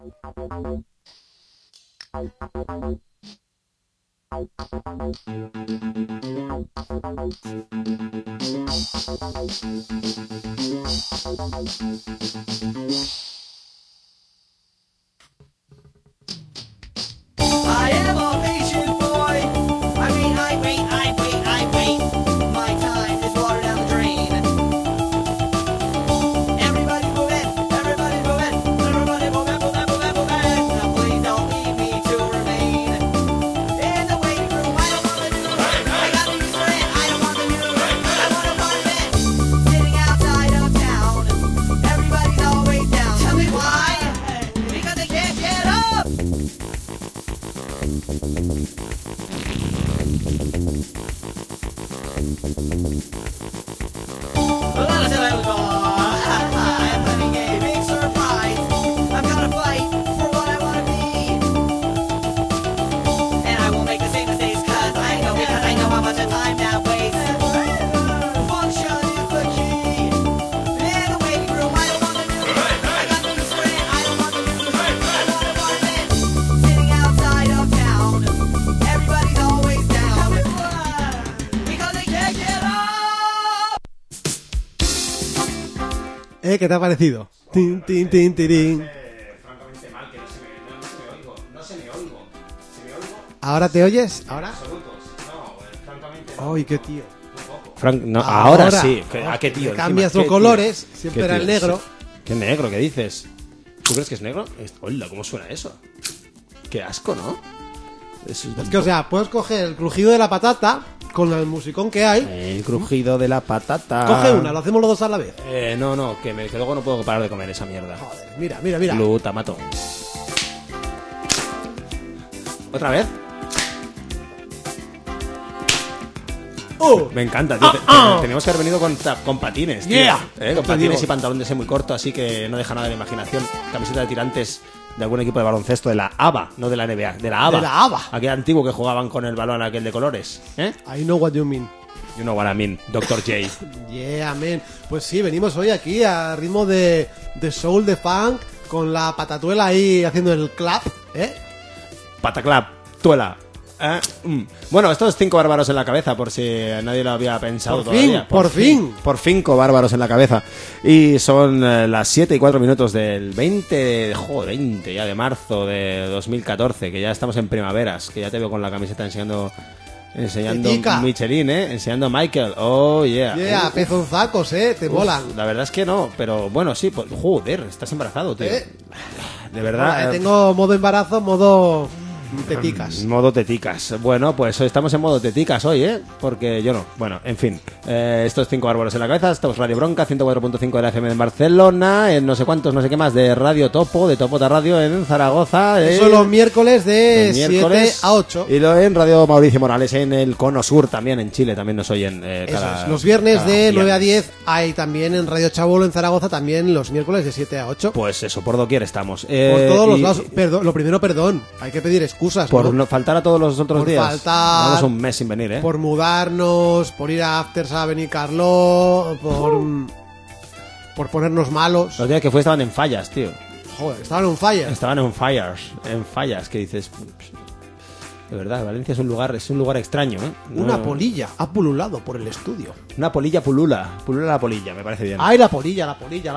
I am a patient boy. I wait. My time is water down the drain. Everybody move in. Now please don't leave me to remain in the waiting room. I don't want the news. I got the news for it. I don't want the news. I want a part of it. Sitting outside of town. Everybody's always down. Tell me why? Because they can't get up. I'm having a big surprise. I'm gonna fight for what I wanna be. And I won't make the same mistakes because I know how much time that wastes. Function is the key. In the waiting room, I don't want the news. I got the news for it. I don't want the news. I want a part of it. Sitting outside of town. Everybody's always down. Because they can't get up. ¿Qué te ha parecido? Tin, tin, tin, tirín. Francamente mal, que no se me oigo. Se me oigo. ¿Ahora te oyes? ¿Ahora? Absolutos. No, francamente no. ¡Ay, qué tío! Frank, no, ahora sí. ¿A qué tío? Le cambias encima, los colores, siempre era el negro. ¿Qué negro? ¿Qué dices? ¿Tú crees que es negro? Hola, ¿cómo suena eso? Qué asco, ¿no? Es que, o sea, puedes coger el crujido de la patata con el musicón que hay. El crujido de la patata. Coge una, lo hacemos los dos a la vez. No, que luego no puedo parar de comer esa mierda. Joder, mira. Glutamato. ¿Otra vez? Me encanta, tío. Teníamos que haber venido con patines, tío. Yeah. Con patines y pantalón de ese muy corto, así que no deja nada de la imaginación. Camiseta de tirantes de algún equipo de baloncesto de la ABA, no de la NBA, de la ABA. De la ABA. Aquel antiguo que jugaban con el balón aquel de colores. I know what you mean. You know what I mean, Dr. J. Yeah, man. Pues sí, venimos hoy aquí a ritmo de soul, de funk, con la patatuela ahí haciendo el clap, Pataclap, tuela. Bueno, estos 5 bárbaros en la cabeza, por si nadie lo había pensado todavía. Por fin. Por 5 bárbaros en la cabeza. Y son las 7 y 4 minutos del 20 ya de marzo de 2014, que ya estamos en primaveras, que ya te veo con la camiseta enseñando Tetica. Michelin, enseñando Michael. Oh, yeah. Yeah, pezonzacos, te molan. La verdad es que no, pero bueno, sí, pues, joder, estás embarazado, tío. De verdad. Tengo modo embarazo, modo teticas. Modo teticas. Bueno, pues hoy estamos en modo teticas hoy, porque yo no. Bueno, en fin. Estos 5 árboles en la cabeza. Estamos Radio Bronca, 104.5 de la FM de Barcelona, en no sé cuántos, no sé qué más, de Radio Topo, de Topota Radio en Zaragoza. Eso los miércoles de 7 a 8. Y lo en Radio Mauricio Morales en el Cono Sur también, en Chile, también nos oyen cada... Los viernes de 9 a viernes. 10 hay también en Radio Chabolo en Zaragoza, también los miércoles de 7 a 8. Pues eso, por doquier estamos. Por todos los lados. Perdón, lo primero, perdón. Hay que pedir excusas, por ¿no? faltar a todos los otros por días. Faltar, vamos un mes sin venir, por mudarnos, por ir a Afters a Benicarló, por ponernos malos. Los días que fue estaban en fallas, tío. Joder, estaban on fire. Estaban en fallas, que dices... De verdad, Valencia es un lugar extraño, Una polilla ha pululado por el estudio. Una polilla pulula la polilla, me parece bien. ¡Ay, la polilla!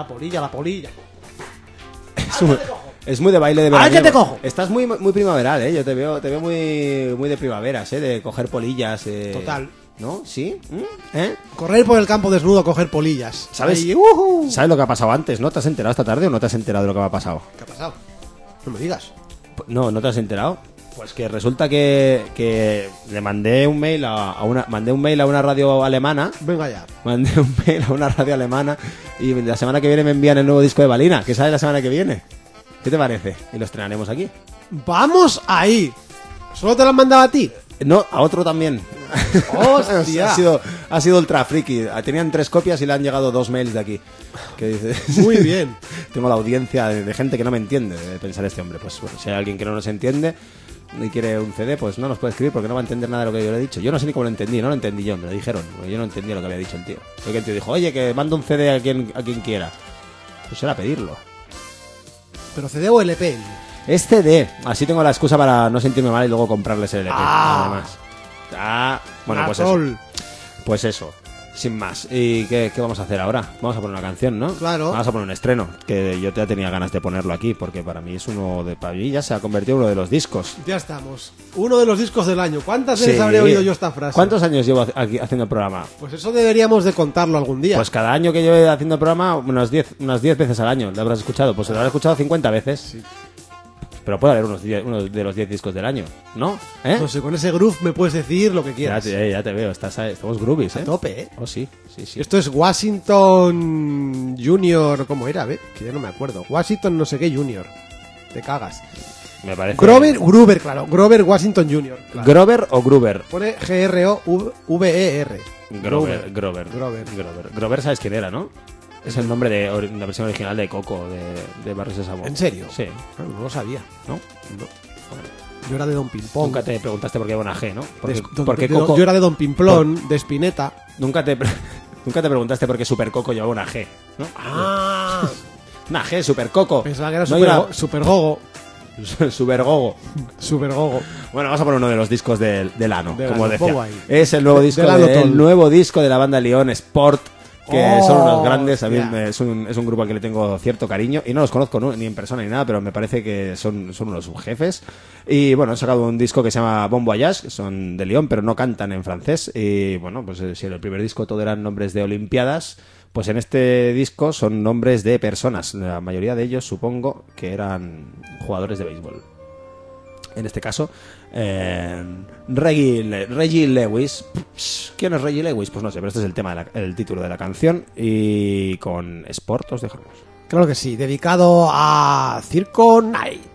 Es muy de baile de verano. ¡Ay, que te cojo! Estás muy primaveral, Yo te veo muy de primaveras, de coger polillas. Total. ¿No? ¿Sí? Correr por el campo desnudo, coger polillas. ¿Sabes? Ahí, ¿Sabes lo que ha pasado antes? ¿No te has enterado esta tarde o no te has enterado de lo que ha pasado? ¿Qué ha pasado? No me digas. No te has enterado. Pues que resulta que le mandé un mail a una radio alemana. Venga ya. Mandé un mail a una radio alemana y la semana que viene me envían el nuevo disco de Balina, que sale la semana que viene. ¿Qué te parece? Y lo estrenaremos aquí. ¡Vamos ahí! ¿Solo te lo han mandado a ti? No, a otro también. ¡Hostia! ha sido ultra friki. Tenían 3 copias y le han llegado 2 mails de aquí. ¿Qué dices? Muy bien. Tengo la audiencia de gente que no me entiende de pensar este hombre. Pues bueno, si hay alguien que no nos entiende y quiere un CD, pues no nos puede escribir porque no va a entender nada de lo que yo le he dicho. Yo no sé ni cómo lo entendí, no lo entendí yo, me lo dijeron. Yo no entendía lo que había dicho el tío. Porque el tío dijo, oye, que mando un CD a quien quiera. Pues era pedirlo. ¿Pero CD o LP? Es CD. Así tengo la excusa para no sentirme mal y luego comprarles el LP. Ah. Además. Bueno, pues eso. Sol. Pues eso. Sin más. ¿Y qué vamos a hacer ahora? Vamos a poner una canción, ¿no? Claro. Vamos a poner un estreno, que yo ya tenía ganas de ponerlo aquí, porque para mí es para mí ya se ha convertido en uno de los discos. Ya estamos. Uno de los discos del año. ¿Cuántas veces Sí. habré oído yo esta frase? ¿Cuántos años llevo aquí haciendo el programa? Pues eso deberíamos de contarlo algún día. Pues cada año que llevo haciendo el programa, unas 10 veces al año. ¿Lo habrás escuchado? Pues lo habrás escuchado 50 veces. Sí. Pero puede haber uno de los 10 discos del año, ¿no? ¿Eh? No sé, con ese groove me puedes decir lo que Ya quieras. te veo, estamos groovies, ¿eh? A tope, ¿eh? Oh, sí. Esto es Washington Junior, ¿cómo era? ¿Ve? Que ya no me acuerdo. Washington no sé qué Junior. Te cagas. Me parece. Gruber, claro. Grover Washington Junior. Claro. ¿Grover o Gruber? Pone G-R-O-V-E-R. Grover. Grover. Grover, ¿sabes quién era, no? Es el nombre de la versión original de Coco, de Barrio Sésamo. ¿En serio? Sí. No lo sabía. ¿No? Yo era de Don Pimpón. Nunca te preguntaste por qué iba una G, ¿no? De- Porque de- Coco... Yo era de Don Pimplón, de Spinetta. Nunca te preguntaste por qué Super Coco llevaba una G, ¿no? Ah, Una G, Super Coco. pensaba que era No Super Gogo. Super Gogo. Super Gogo. Bueno, vamos a poner uno de los discos del ano, Del como ano, decía. pongo ahí. Es el nuevo disco Del ano el todo. nuevo disco de la banda León Sport, que Oh, son unos grandes. A mí hostia. es un grupo al que le tengo cierto cariño y no los conozco ni en persona ni nada, pero me parece que son unos subjefes. Y bueno, han sacado un disco que se llama Bon Voyage, que son de León, pero no cantan en francés. Y bueno, pues si en el primer disco todo eran nombres de olimpiadas, pues en este disco son nombres de personas. La mayoría de ellos supongo que eran jugadores de béisbol. En este caso, Reggie Lewis. ¿Quién es Reggie Lewis? Pues no sé, pero este es el tema, el título de la canción. Y con Sport os dejamos. Claro que sí, dedicado a Circo Night.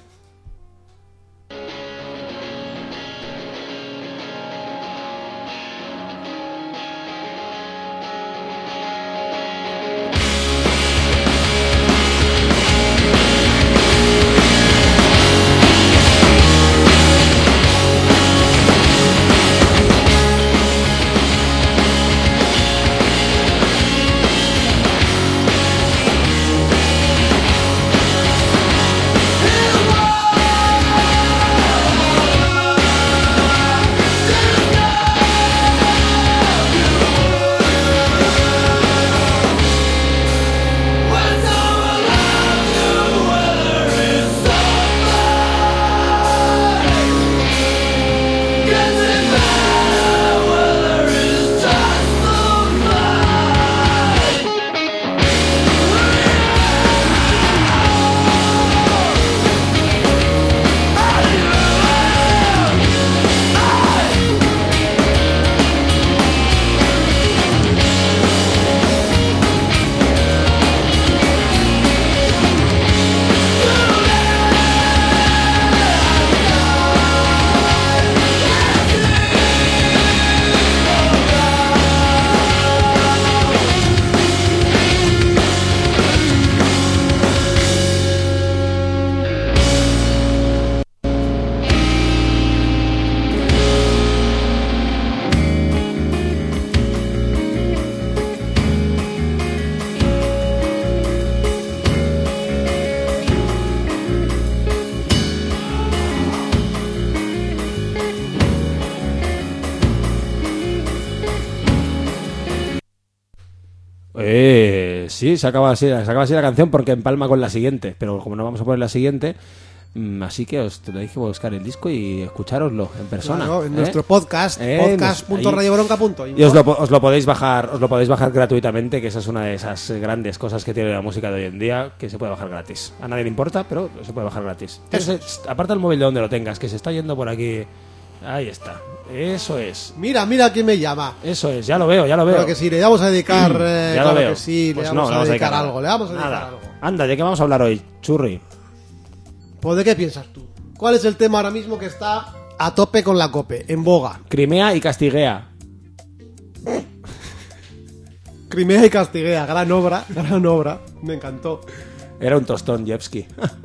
Sí, se acaba así la canción porque empalma con la siguiente. Pero como no vamos a poner la siguiente, así que os tenéis que buscar el disco y escuchároslo en persona. Claro, en nuestro podcast, podcast.radiobronca.info. Y os lo podéis bajar gratuitamente, que esa es una de esas grandes cosas que tiene la música de hoy en día, que se puede bajar gratis. A nadie le importa, pero se puede bajar gratis. Entonces, aparta el móvil de donde lo tengas, que se está yendo por aquí. Ahí está. Eso es. Mira quién me llama. Eso es, ya lo veo. Claro que sí, le vamos a dedicar. Ya claro lo veo. que sí, Pues le vamos a dedicar nada. algo. Le vamos a dedicar Nada. algo. Anda, ¿de qué vamos a hablar hoy, Churri? Pues, ¿de qué piensas tú? ¿Cuál es el tema ahora mismo que está a tope con la COPE, en boga? Crimea y Castiguea. Crimea y Castiguea, gran obra, me encantó. Era un tostón, Jepski.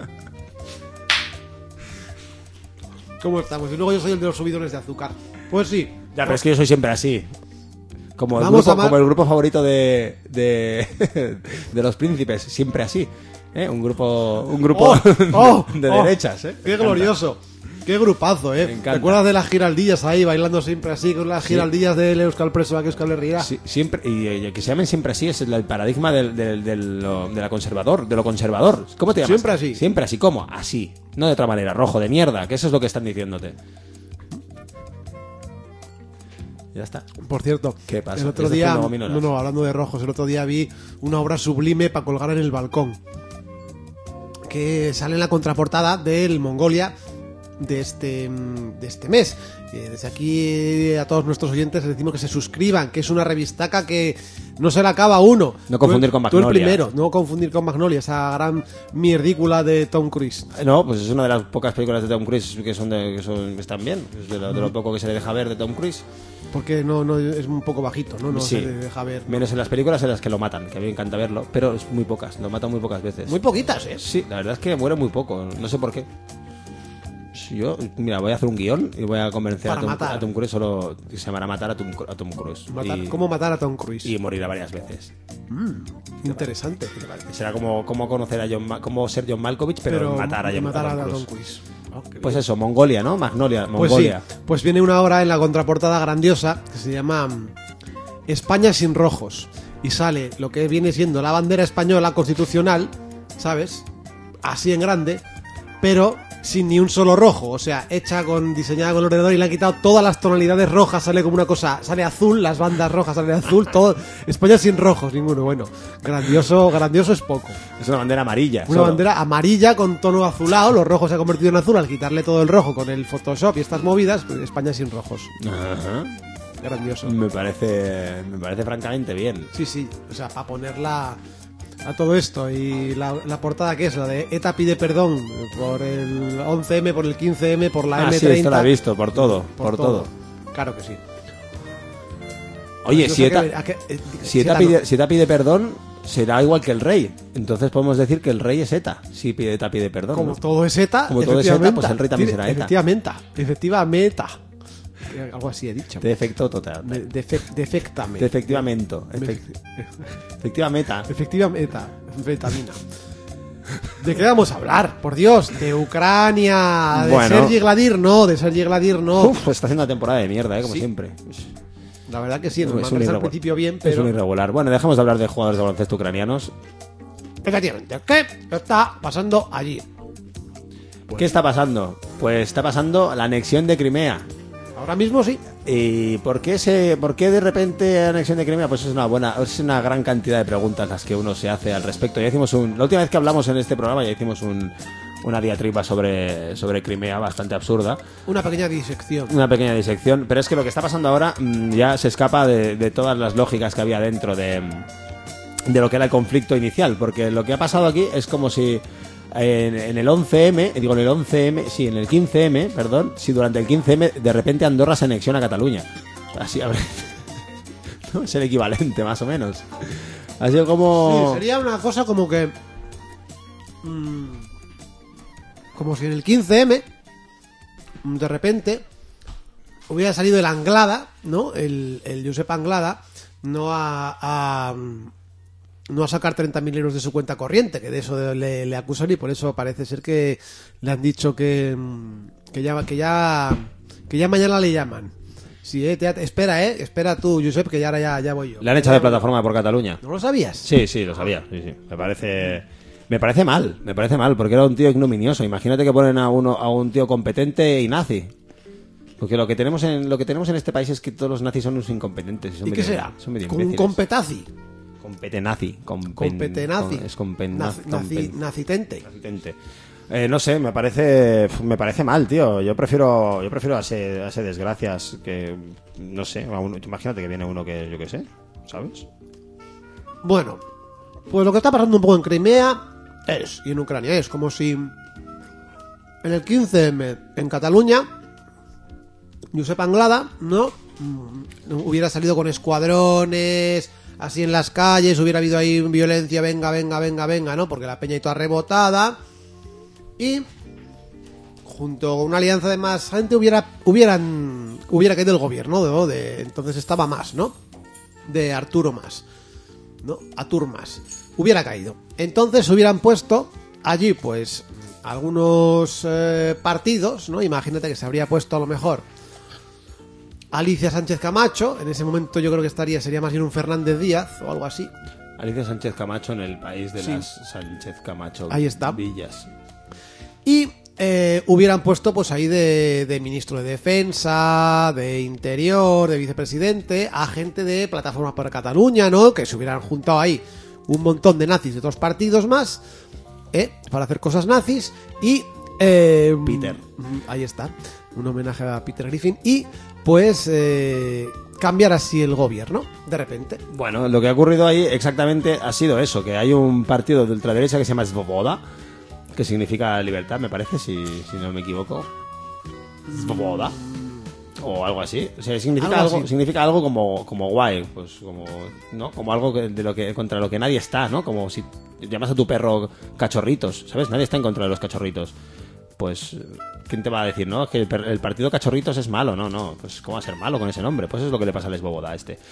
¿Cómo estamos? Y luego yo soy el de los subidones de azúcar. Pues sí. Ya, pero es que yo soy siempre así. Como el Vamos grupo, a como el grupo favorito de los príncipes, siempre así. Un grupo de derechas, ¿eh? ¡Qué glorioso! ¡Qué grupazo, eh! encanta. ¿Te acuerdas de las giraldillas ahí, bailando siempre así, con las giraldillas del Euskal Preso, que Euskal Herria? Sí, siempre, y que se llamen siempre así es el paradigma de lo conservador. ¿Cómo te llamas? Siempre así. Siempre así, ¿cómo? Así. No de otra manera, rojo de mierda, que eso es lo que están diciéndote. Ya está. Por cierto, ¿Qué pasa? el otro ¿Estás día, jugando gominolas? no, hablando de rojos, el otro día vi una obra sublime para colgar en el balcón, que sale en la contraportada del Mongolia de este mes. Desde aquí a todos nuestros oyentes les decimos que se suscriban, que es una revistaca que no se la acaba uno. No confundir con Tú el Magnolia. primero, no confundir con Magnolia, esa gran mierdícula de Tom Cruise. No, pues es una de las pocas películas de Tom Cruise que están bien. Es de lo poco que se le deja ver de Tom Cruise. Porque no es un poco bajito, ¿no? No Sí. se deja ver. Menos en las películas en las que lo matan, que a mí me encanta verlo, pero es muy pocas, lo matan muy pocas veces. Muy poquitas, ¿eh? Sí, la verdad es que muere muy poco, no sé por qué. Yo, mira, voy a hacer un guión y voy a convencer Para a matar. Tom Cruise, solo se llamará matar a Tom Cruise. ¿Cómo matar a Tom Cruise? Y morirá varias veces. Interesante. Será como conocer a como ser John Malkovich, pero matar a Tom Cruise. Cruise. Oh, qué Pues bien. eso, Mongolia, ¿no? Mongolia. Pues sí, pues viene una obra en la contraportada grandiosa que se llama España sin rojos. Y sale lo que viene siendo la bandera española constitucional, ¿sabes? Así en grande, pero sin ni un solo rojo. O sea, diseñada con el ordenador y le han quitado todas las tonalidades rojas. Sale como una cosa, sale azul, las bandas rojas salen azul, todo. España sin rojos, ninguno. Bueno, grandioso es poco. Es una bandera amarilla. Una solo. bandera amarilla con tono azulado, los rojos se ha convertido en azul al quitarle todo el rojo con el Photoshop y estas movidas, pues España sin rojos. Ajá. Grandioso. Me parece francamente bien. Sí, o sea, para ponerla a todo esto. Y la portada que es la de ETA pide perdón por el 11M, por el 15M, por la M30. Sí, esto lo he visto, por todo. Claro que sí. Oye, No si sé ETA, si ETA ETA pide perdón, será igual que el rey. Entonces podemos decir que el rey es ETA. Si ETA pide perdón. Como ¿no? todo es ETA, Como todo es ETA, efectivamente. pues el rey también será ETA. Efectivamente. Algo así he dicho. Defecto total. Defectamente. Efectivamente. Efectivamente. Efectivamente, vitamina. ¿De qué vamos a hablar? Por Dios, de Ucrania, de Bueno. Sergi Gladir no. Uf, pues está haciendo una temporada de mierda, como Sí. siempre. La verdad que sí, nos Es un mandas al irregular. principio bien, Es pero... un irregular. Bueno, dejamos de hablar de jugadores de baloncesto ucranianos. Efectivamente, ¿qué está pasando allí? ¿Qué está pasando? Pues está pasando la anexión de Crimea. Ahora mismo sí. ¿Y por qué de repente anexión de Crimea? Pues es una gran cantidad de preguntas las que uno se hace al respecto. Ya hicimos la última vez que hablamos en este programa ya hicimos una diatriba sobre Crimea bastante absurda. Una pequeña disección. Una pequeña disección, pero es que lo que está pasando ahora ya se escapa de todas las lógicas que había dentro de lo que era el conflicto inicial, porque lo que ha pasado aquí es como si en el 11M, en el 15M, perdón, si durante el 15M de repente Andorra se anexiona a Cataluña. Así, a ver, ¿no? Es el equivalente, más o menos. Ha sido como... Sí, sería una cosa como que... como si en el 15M, de repente, hubiera salido el Anglada, ¿no? El Josep Anglada, no a sacar 30.000 euros de su cuenta corriente, que de eso le acusan y por eso parece ser que le han dicho que ya mañana le llaman. Sí, espera tú, Josep, que ya voy yo. Le han echado de plataforma por Cataluña. ¿No lo sabías? Sí, lo sabía. Sí. Me parece mal, porque era un tío ignominioso. Imagínate que ponen a un tío competente y nazi. Porque lo que tenemos en este país es que todos los nazis son unos incompetentes. ¿Y qué será? Son medio Con un imbéciles. competazi. Competenazi. Competenazi. Es competenazi. Nacitente. No sé, me parece mal, tío. Yo prefiero a ese desgracias que, no sé, imagínate que viene uno que yo qué sé, ¿sabes? Bueno, pues lo que está pasando un poco en Crimea y en Ucrania es como si en el 15M en Cataluña Josep Anglada, ¿no? Hubiera salido con escuadrones así en las calles, hubiera habido ahí violencia, venga, ¿no? Porque la peña y toda rebotada. Y junto con una alianza de más gente hubiera caído el gobierno, ¿no? Entonces estaba más, ¿no? De Arturo Mas, ¿no? Atur Mas. hubiera caído. Entonces hubieran puesto allí, pues, algunos partidos, ¿no? Imagínate que se habría puesto a lo mejor Alicia Sánchez Camacho, en ese momento yo creo que sería más bien un Fernández Díaz o algo así. Alicia Sánchez Camacho en el país de Sí. las Sánchez Camacho Ahí está. villas. Y hubieran puesto pues ahí de ministro de Defensa, de Interior, de vicepresidente, a gente de Plataforma por Cataluña, ¿no? Que se hubieran juntado ahí un montón de nazis de otros partidos más, para hacer cosas nazis. Y Peter. Ahí está, un homenaje a Peter Griffin. Y pues cambiar así el gobierno, de repente. Bueno, lo que ha ocurrido ahí exactamente ha sido eso, que hay un partido de ultraderecha que se llama Svoboda, que significa libertad, me parece, si no me equivoco. Svoboda. O algo así. O sea, significa Algo algo, así. significa algo como guay, pues como, ¿no? Como algo contra lo que nadie está, ¿no? Como si llamas a tu perro cachorritos, ¿sabes? Nadie está en contra de los cachorritos. Pues, ¿quién te va a decir, no? Que el partido Cachorritos es malo, no. Pues, ¿cómo va a ser malo con ese nombre? Pues eso es lo que le pasa al Svoboda a este.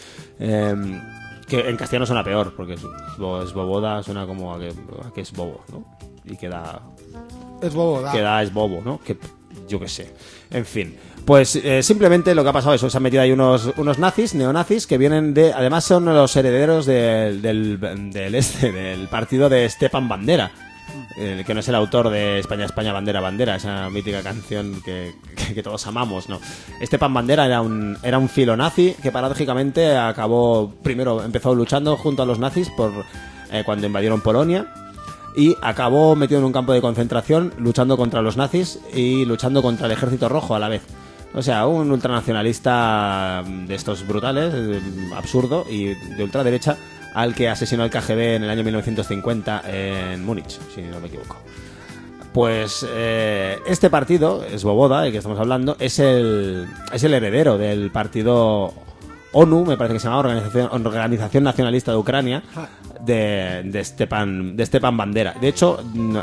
Que en castellano suena peor, porque Svoboda suena como a que es bobo, ¿no? Y queda Es bobo, es bobo, ¿no? Que yo qué sé. En fin, pues simplemente lo que ha pasado es que se han metido ahí unos nazis, neonazis, que vienen de... Además son los herederos del partido de Stepan Bandera, que no es el autor de España, España, Bandera, Bandera, esa mítica canción que todos amamos, ¿no? Stepan Bandera era un filonazi que paradójicamente empezó luchando junto a los nazis cuando invadieron Polonia, y acabó metido en un campo de concentración luchando contra los nazis y luchando contra el Ejército Rojo a la vez. O sea, un ultranacionalista de estos brutales, absurdo y de ultraderecha, al que asesinó el KGB en el año 1950 en Múnich, si no me equivoco. Pues este partido, Svoboda, del que estamos hablando, es el heredero del partido ONU, me parece que se llama Organización Nacionalista de Ucrania, de Stepan Bandera. De hecho,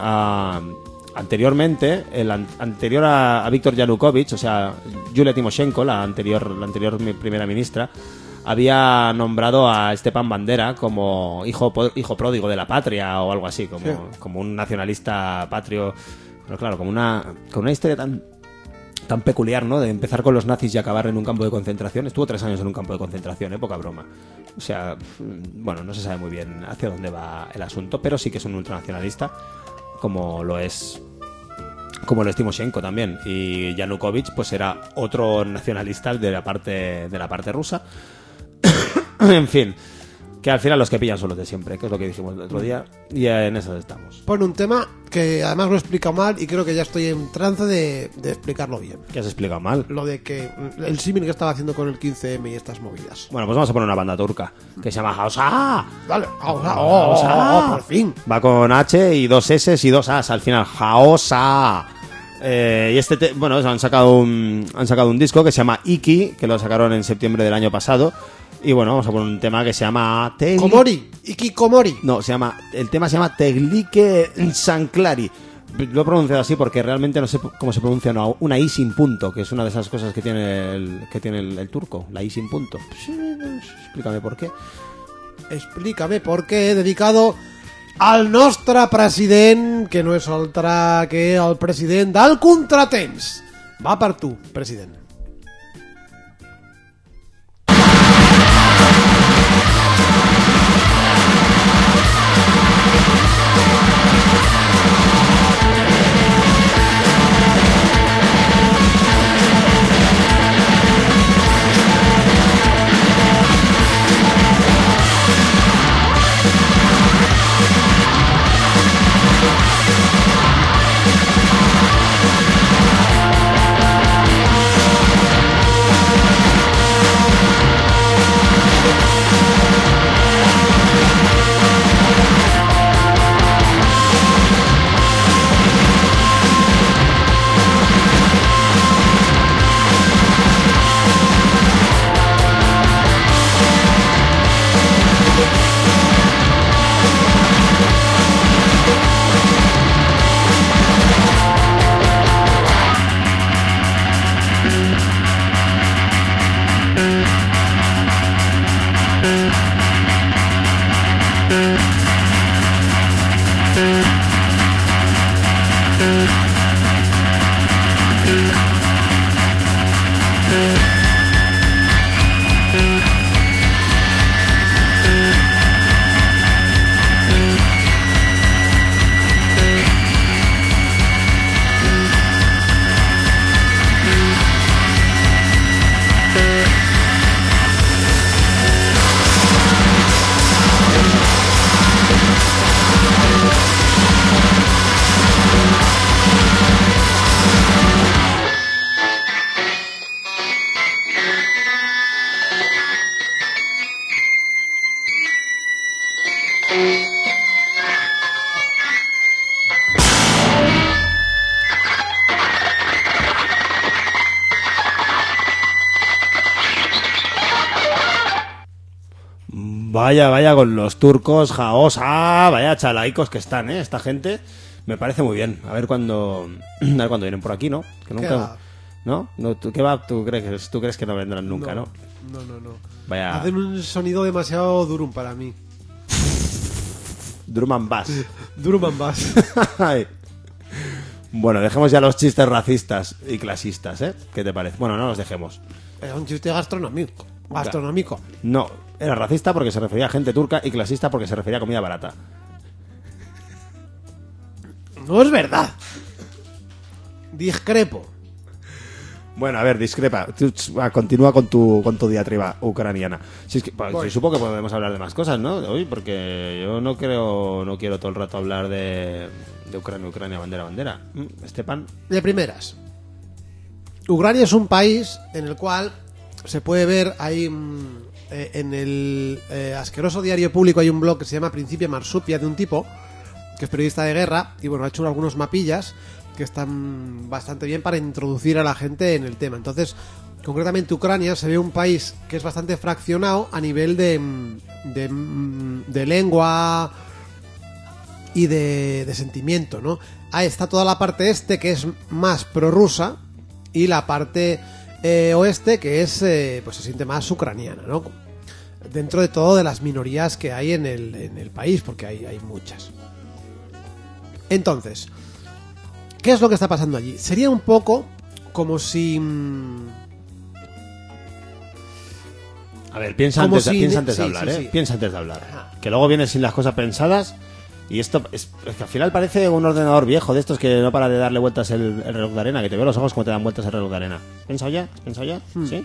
anteriormente, anterior a Víctor Yanukovych, o sea, Yulia Timoshenko, la anterior primera ministra, había nombrado a Stepan Bandera como hijo pródigo de la patria o algo así, como un nacionalista patrio. Pero claro, con una historia tan peculiar, ¿no? De empezar con los nazis y acabar en un campo de concentración. Estuvo 3 años en un campo de concentración, poca broma. O sea, bueno, no se sabe muy bien hacia dónde va el asunto, pero sí que es un ultranacionalista, como lo es Timoshenko también. Y Yanukovych pues era otro nacionalista de la parte rusa. En fin, que al final los que pillan son los de siempre, que es lo que dijimos el otro día, y en eso estamos. Pone un tema que además lo he explicado mal y creo que ya estoy en trance de explicarlo bien. ¿Qué has explicado mal? Lo de que el símil que estaba haciendo con el 15M y estas movidas. Bueno, pues vamos a poner una banda turca que se llama Hausa. Vale, Hausa, por fin. Va con H y 2 S y 2 As al final. Hausa. Y bueno, han sacado un disco que se llama Iki, que lo sacaron en septiembre del año pasado. Y bueno, vamos a poner un tema que se llama Komori, Iki Komori. No, el tema se llama Teglike Sanklari. Lo he pronunciado así porque realmente no sé cómo se pronuncia una I sin punto, que es una de esas cosas que tiene el turco, la I sin punto. Explícame por qué. Explícame por qué, dedicado al nostre president, que no és altre que el president del contratemps. Va per tu, president. Vaya con los turcos, jaos, vaya chalaicos que están, esta gente. Me parece muy bien. A ver cuándo vienen por aquí, ¿no? Que nunca, va? ¿no? ¿Tú qué va? ¿Tú crees que no vendrán nunca, no? No. Vaya. Hacen un sonido demasiado durum para mí. Drum and bass. Durum and bass. Ay. Bueno, dejemos ya los chistes racistas y clasistas, ¿eh? ¿Qué te parece? Bueno, no los dejemos. Es un chiste gastronómico. No, era racista porque se refería a gente turca y clasista porque se refería a comida barata. No es verdad. Discrepo. Bueno, a ver, discrepa. Tú, continúa con tu diatriba ucraniana. Si es que, sí, supongo que podemos hablar de más cosas, ¿no? Hoy, porque yo no quiero todo el rato hablar de Ucrania, bandera. Estepan. De primeras. Ucrania es un país en el cual se puede ver ahí en el asqueroso diario público hay un blog que se llama Principia Marsupia de un tipo que es periodista de guerra y bueno, ha hecho algunos mapillas que están bastante bien para introducir a la gente en el tema. Entonces, concretamente Ucrania se ve un país que es bastante fraccionado a nivel de lengua y de sentimiento, ¿no? Ahí está toda la parte este que es más prorrusa y la parte oeste que es pues se siente más ucraniana, ¿no? Dentro de todo de las minorías que hay en el país, porque hay muchas. Entonces, ¿qué es lo que está pasando allí? Sería un poco como si... A ver, piensa como antes, si- piensa antes de sí, hablar, sí, ¿eh? sí. Piensa antes de hablar. Ajá. Que luego vienes sin las cosas pensadas y esto es que al final parece un ordenador viejo de estos que no para de darle vueltas el reloj de arena, que te veo los ojos como te dan vueltas el reloj de arena. ¿Pensado ya? ¿Sí?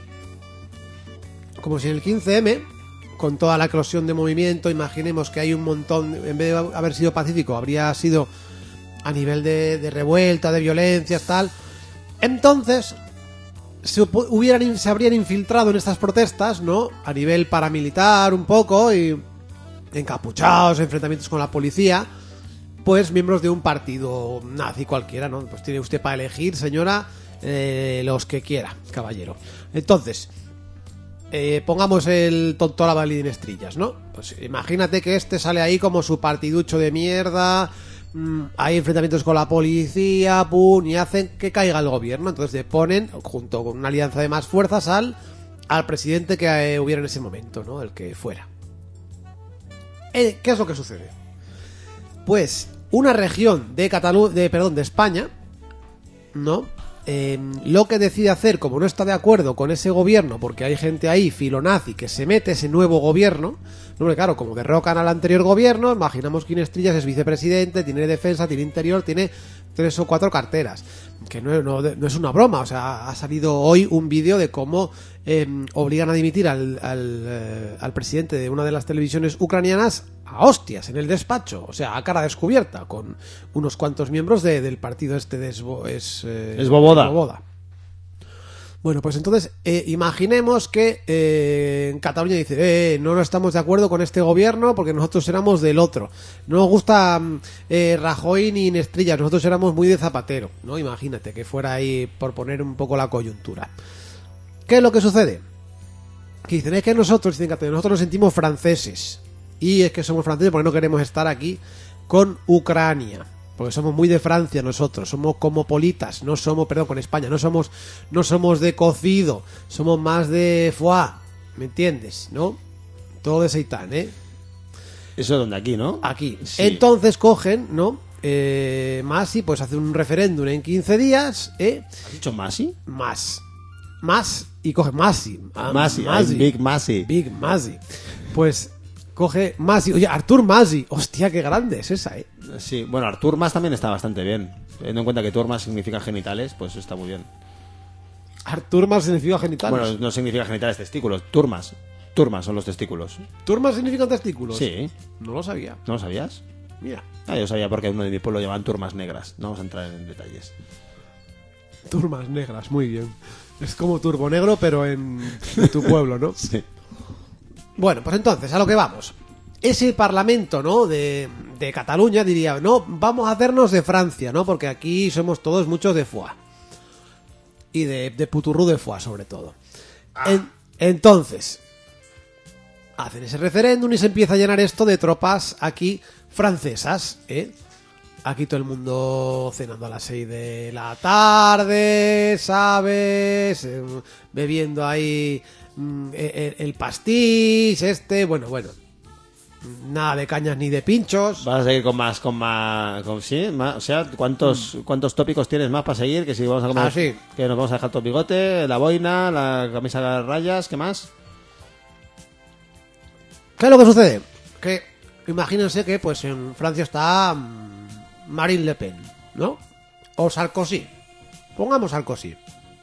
Como si en el 15M, con toda la eclosión de movimiento, imaginemos que hay un montón, en vez de haber sido pacífico, habría sido a nivel de revuelta, de violencias, tal. Entonces, se habrían infiltrado en estas protestas, ¿no? A nivel paramilitar un poco y encapuchados, enfrentamientos con la policía, pues miembros de un partido nazi cualquiera, ¿no? Pues tiene usted para elegir, señora, los que quiera, caballero. Entonces, pongamos el tonto la Estrillas, ¿no? Pues imagínate que este sale ahí como su partiducho de mierda, hay enfrentamientos con la policía, pum, y hacen que caiga el gobierno. Entonces le ponen, junto con una alianza de más fuerzas, al presidente que hubiera en ese momento, ¿no? El que fuera. ¿Qué es lo que sucede? Pues una región de España, ¿no? Lo que decide hacer, como no está de acuerdo con ese gobierno, porque hay gente ahí filonazi que se mete ese nuevo gobierno, no, claro, como derrocan al anterior gobierno, imaginamos que Estrillas es vicepresidente, tiene defensa, tiene interior, tiene 3 o 4 carteras, que no es una broma. O sea, ha salido hoy un vídeo de cómo obligan a dimitir al presidente de una de las televisiones ucranianas a hostias en el despacho, o sea, a cara descubierta, con unos cuantos miembros del partido este de Svoboda. Bueno, pues entonces imaginemos que en Cataluña dice no estamos de acuerdo con este gobierno porque nosotros éramos del otro. No nos gusta Rajoy ni Estrillas, nosotros éramos muy de Zapatero, ¿no? Imagínate que fuera ahí por poner un poco la coyuntura. ¿Qué es lo que sucede? Que dicen, es que nosotros nos sentimos franceses. Y es que somos franceses porque no queremos estar aquí con Ucrania. Porque somos muy de Francia nosotros, somos cosmopolitas, no somos, perdón, con España, no somos de cocido, somos más de foie, ¿me entiendes? ¿No? Todo de seitán, ¿eh? Eso es donde aquí, ¿no? Aquí. Sí. Entonces cogen, ¿no? Masi, pues hace un referéndum en 15 días, ¿Has dicho Masi? Más, y coge Masi. Big Masi. Big Masi. Pues coge Masi, oye, Artur Masi, hostia, qué grande es esa, ¿eh? Sí, bueno, Artur Mas también está bastante bien. Teniendo en cuenta que Turmas significa genitales, pues está muy bien. Artur Mas significa genitales. Bueno, no significa genitales, testículos. Turmas son los testículos. ¿Turmas significan testículos? Sí. No lo sabía. ¿No lo sabías? Mira, Yo sabía porque uno de mi pueblo llamaban turmas negras. No vamos a entrar en detalles. turmas negras, muy bien. Es como turbo negro, pero en tu pueblo, ¿no? Sí. Bueno, pues entonces, a lo que vamos. Ese parlamento, ¿no? De Cataluña diría, no, vamos a hacernos de Francia, ¿no? Porque aquí somos todos muchos de foie. Y de puturrú de foie, sobre todo. Entonces, hacen ese referéndum y se empieza a llenar esto de tropas aquí francesas, ¿eh? Aquí todo el mundo cenando a las 6 de la tarde, ¿sabes? Bebiendo ahí el pastiz, bueno. Nada de cañas ni de pinchos. Vas a seguir sí, más, o sea, ¿cuántos tópicos tienes más para seguir? Que si vamos a comer, Sí. que nos vamos a dejar todo el bigote, la boina, la camisa a rayas, ¿qué más? ¿Qué es lo que sucede? Que imagínense que pues en Francia está Marine Le Pen, ¿no? O Sarkozy. Pongamos Sarkozy.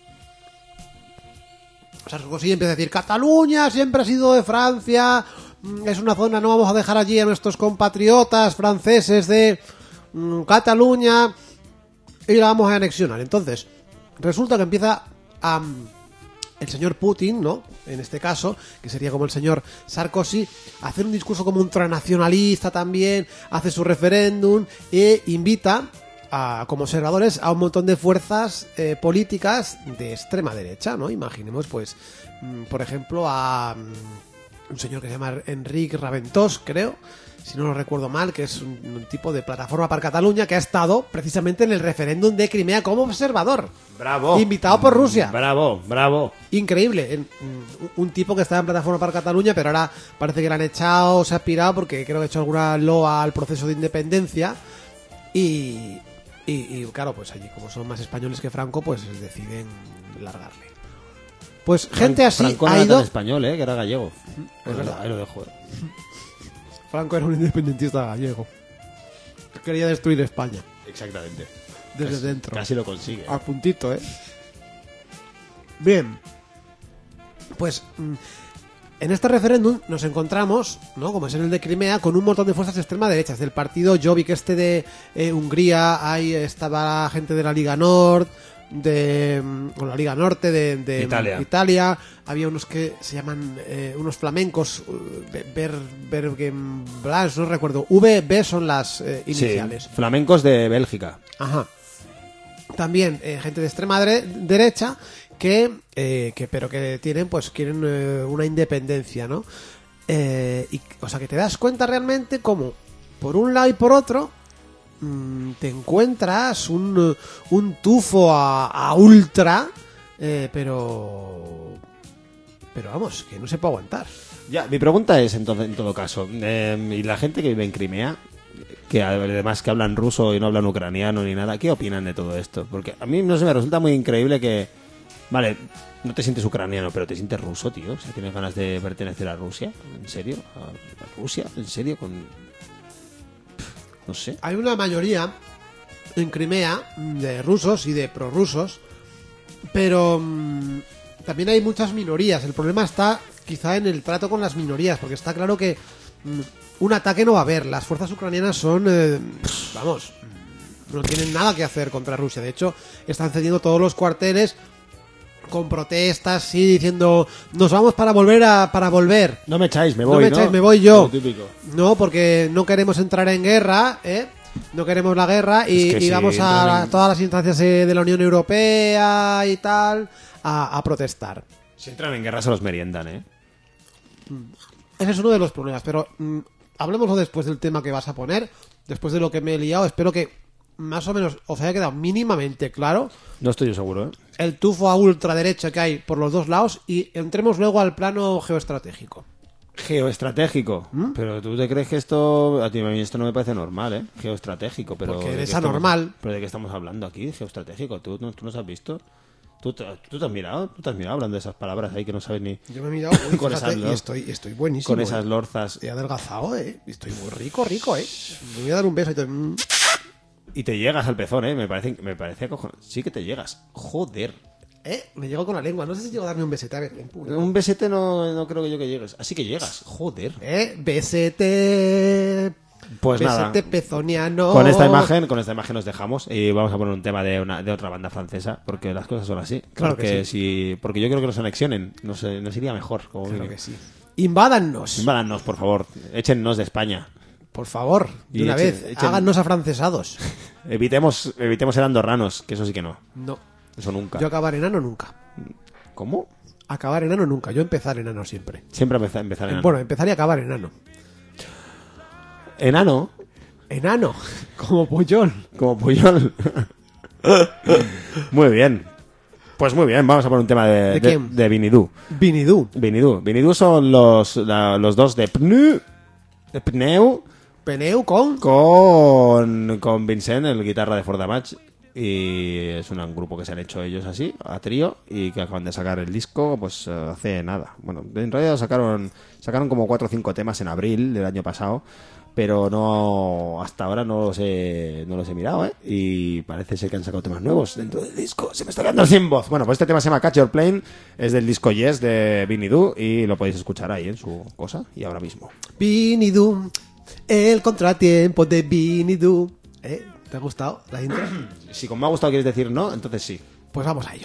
Sarkozy empieza a decir: Cataluña siempre ha sido de Francia, es una zona, no vamos a dejar allí a nuestros compatriotas franceses de Cataluña y la vamos a anexionar. Entonces, resulta que empieza el señor Putin, ¿no? En este caso, que sería como el señor Sarkozy, a hacer un discurso como ultranacionalista también, hace su referéndum e invita como observadores a un montón de fuerzas políticas de extrema derecha, ¿no? Imaginemos, pues, por ejemplo, a un señor que se llama Enric Raventós, creo, si no lo recuerdo mal, que es un tipo de Plataforma per Catalunya que ha estado precisamente en el referéndum de Crimea como observador. ¡Bravo! Invitado por Rusia. ¡Bravo! Increíble. Un tipo que estaba en Plataforma per Catalunya, pero ahora parece que le han echado, se ha pirado porque creo que ha hecho alguna loa al proceso de independencia y claro, pues allí como son más españoles que Franco, pues deciden largarle. Pues gente así Franco no ha era ido... tan español, que era gallego. Es verdad. Ahí lo dejo. Franco era un independentista gallego que quería destruir España Exactamente. desde dentro. Casi lo consigue. A puntito, ¿eh? Bien. Pues en este referéndum nos encontramos, ¿no? Como es en el de Crimea, con un montón de fuerzas de extrema derecha. Del partido Jobbik de Hungría, ahí estaba gente de la Liga Nord, la Liga Norte de Italia. Había unos que se llaman unos flamencos, Bergenblans, no recuerdo. VB son las iniciales. Sí, flamencos de Bélgica. Ajá. También gente de extrema derecha pero que tienen, pues quieren una independencia, ¿no? O sea, que te das cuenta realmente como por un lado y por otro te encuentras un tufo a ultra, pero vamos, que no se puede aguantar. Ya, mi pregunta es, entonces, en todo caso, y la gente que vive en Crimea, que además que hablan ruso y no hablan ucraniano ni nada, ¿qué opinan de todo esto? Porque a mí no sé, me resulta muy increíble que, vale, no te sientes ucraniano, pero te sientes ruso, tío. O sea, tienes ganas de pertenecer a Rusia, ¿en serio? ¿A Rusia? ¿En serio? No sé. Hay una mayoría en Crimea de rusos y de prorrusos, pero también hay muchas minorías. El problema está quizá en el trato con las minorías, porque está claro que un ataque no va a haber. Las fuerzas ucranianas son, no tienen nada que hacer contra Rusia. De hecho, están cediendo todos los cuarteles con protestas, sí, diciendo nos vamos para volver. No me echáis, me No voy, me ¿no? echáis, me voy yo. Lo típico. No, porque no queremos entrar en guerra, ¿eh? No queremos la guerra y, Es que y si vamos entran a todas las instancias de la Unión Europea y tal a protestar. Si entran en guerra se los meriendan, ¿eh? Ese es uno de los problemas, pero hablemoslo después del tema que vas a poner, después de lo que me he liado. Espero que más o menos os haya quedado mínimamente claro No estoy yo seguro, ¿eh? el tufo a ultraderecha que hay por los dos lados y entremos luego al plano geoestratégico. Geoestratégico. Pero tú te crees que esto... A mí esto no me parece normal, ¿eh? Geoestratégico, pero... Porque ¿de eres qué estamos- anormal. ¿Pero de qué estamos hablando aquí? Geoestratégico. ¿Tú nos has visto? ¿Tú te has mirado? ¿Tú te has mirado hablando de esas palabras ahí que no sabes ni... Yo me he mirado uy, Con fíjate, esas, ¿no? y estoy buenísimo. Con esas lorzas. He adelgazado, estoy muy rico, Me voy a dar un beso y te... Y te llegas al pezón, ¿eh? Me parece acojonante. Sí que te llegas. Joder. Me llego con la lengua. No sé si llego a darme un besete. A ver, ven, pura. Un besete no creo que yo que llegues. Así que llegas. Joder. Besete... Pues besete nada. pezoniano. Con esta imagen nos dejamos y vamos a poner un tema de otra banda francesa, porque las cosas son así. Claro porque que porque yo creo que nos anexionen, nos iría mejor. Como Claro mínimo. que sí. Invádannos. Invádannos, por favor. Échennos de España. Por favor, de Y una vez. echen- Háganos afrancesados. Evitemos ser andorranos, que eso sí que no. No. Eso nunca. Yo acabar enano nunca. ¿Cómo? Acabar enano nunca, yo empezar enano siempre. Siempre empezar enano. Bueno, empezar y acabar enano. Enano, Enano, como Puyol. como Puyol. Muy bien. Pues muy bien, vamos a poner un tema ¿De quién? de Vinidú. Vinidú. Vinidú son los dos de Pneu Peneu con... con Vincent, el guitarra de Fordamach. Y es un grupo que se han hecho ellos así, a trío, y que acaban de sacar el disco pues hace nada. Bueno, en realidad sacaron como 4 o 5 temas en abril del año pasado, pero no, hasta ahora no los he mirado, ¿eh? Y parece ser que han sacado temas nuevos dentro del disco. Se me está quedando sin voz. Bueno, pues este tema se llama Catch Your Plane, es del disco Yes de Vinidú y lo podéis escuchar ahí en su cosa y ahora mismo. Vinidú, el contratiempo de Vinidú. ¿Te ha gustado la intro? Si con me ha gustado quieres decir no, entonces sí. Pues vamos a ello.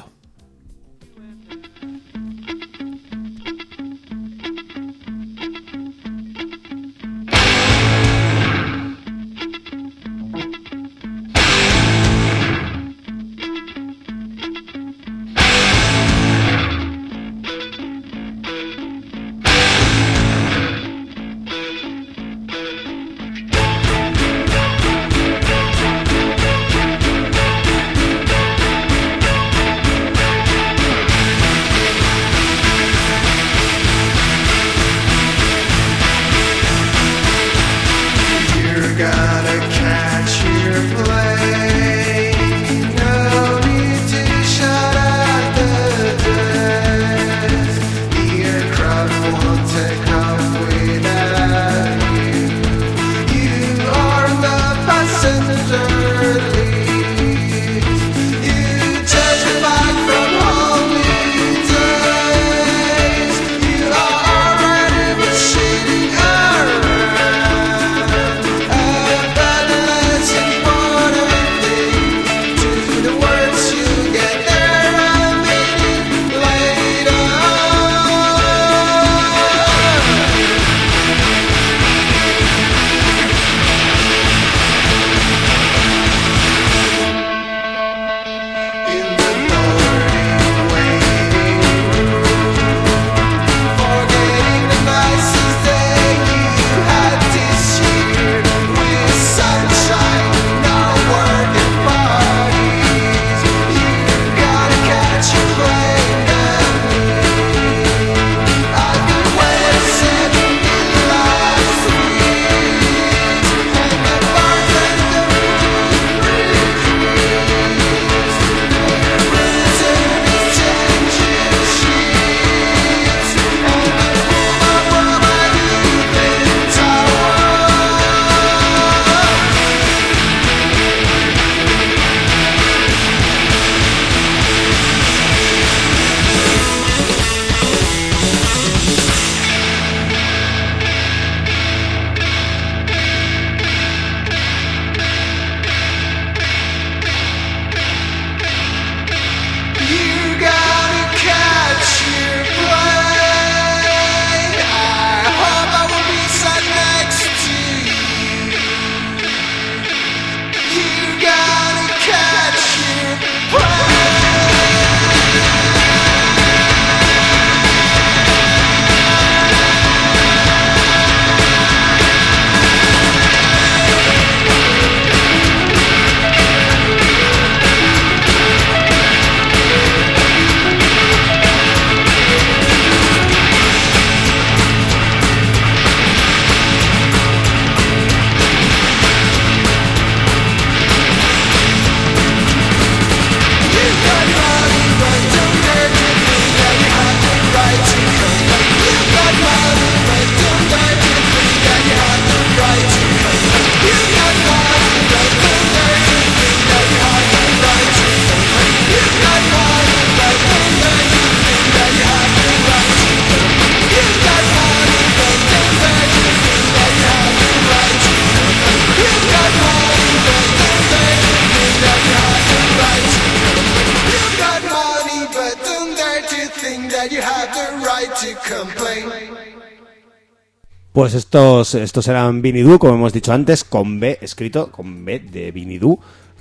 Pues estos eran Vinidú, como hemos dicho antes, con B, escrito con B de Vinidú,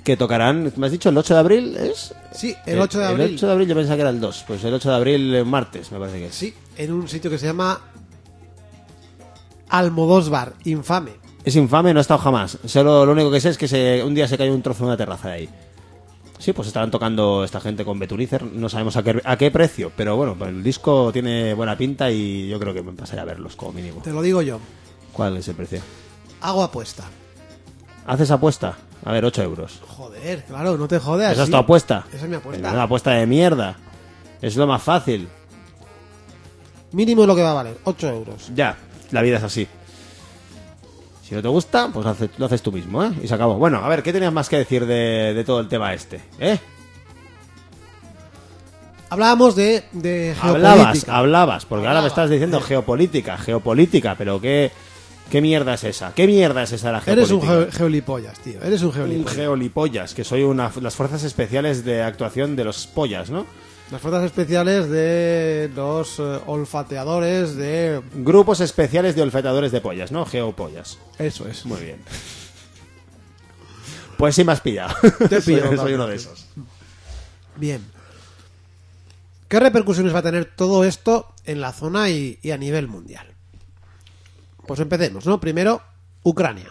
que tocarán, ¿me has dicho el 8 de abril? ¿Es? Sí, el 8 de abril. El 8 de abril yo pensaba que era el 2, pues el 8 de abril martes me parece que es. Sí, en un sitio que se llama Almodóvar, infame. Es infame, no he estado jamás. Solo lo único que sé es que un día se cayó un trozo de una terraza de ahí. Sí, pues estarán tocando esta gente con Beturizer, no sabemos a qué precio, pero bueno, pues el disco tiene buena pinta y yo creo que me pasaré a verlos como mínimo. Te lo digo yo. ¿Cuál es el precio? Hago apuesta. ¿Haces apuesta? A ver, 8 euros. Joder, claro, no te jodas. ¿Esa es sí. tu apuesta? Esa es mi apuesta. Es una apuesta de mierda. Es lo más fácil. Mínimo es lo que va a valer, 8 euros. Ya, la vida es así. Si no te gusta, pues lo haces tú mismo, ¿eh? Y se acabó. Bueno, a ver, ¿qué tenías más que decir de todo el tema este? Hablábamos de geopolítica. Hablabas, porque ahora me Hablaba. estás diciendo geopolítica, pero ¿qué mierda es esa? ¿Qué mierda es esa la Eres un geopolítica? geolipollas, tío. Eres un Un geolipollas. geolipollas, que soy las fuerzas especiales de actuación de los pollas, ¿no? Las fuerzas especiales de los olfateadores de... Grupos especiales de olfateadores de pollas, ¿no? Geopollas. Eso es. Muy bien. Pues sí me has pillado. Te pillo, soy Pablo. uno de esos. Bien. ¿Qué repercusiones va a tener todo esto en la zona y a nivel mundial? Pues empecemos, ¿no? Primero, Ucrania.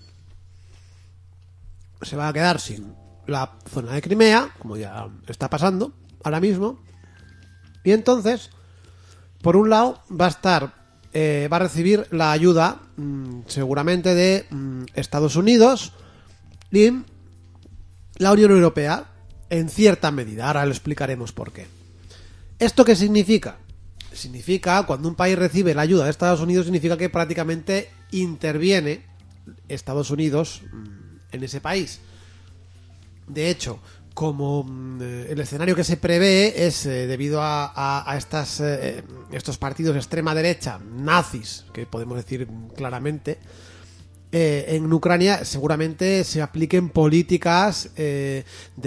Se va a quedar sin la zona de Crimea, como ya está pasando ahora mismo. Y entonces, por un lado, va a recibir la ayuda seguramente de Estados Unidos y la Unión Europea en cierta medida. Ahora lo explicaremos por qué. ¿Esto qué significa? Significa, cuando un país recibe la ayuda de Estados Unidos, significa que prácticamente interviene Estados Unidos en ese país. De hecho, como el escenario que se prevé es debido a estos partidos de extrema derecha, nazis, que podemos decir claramente, en Ucrania seguramente se apliquen políticas de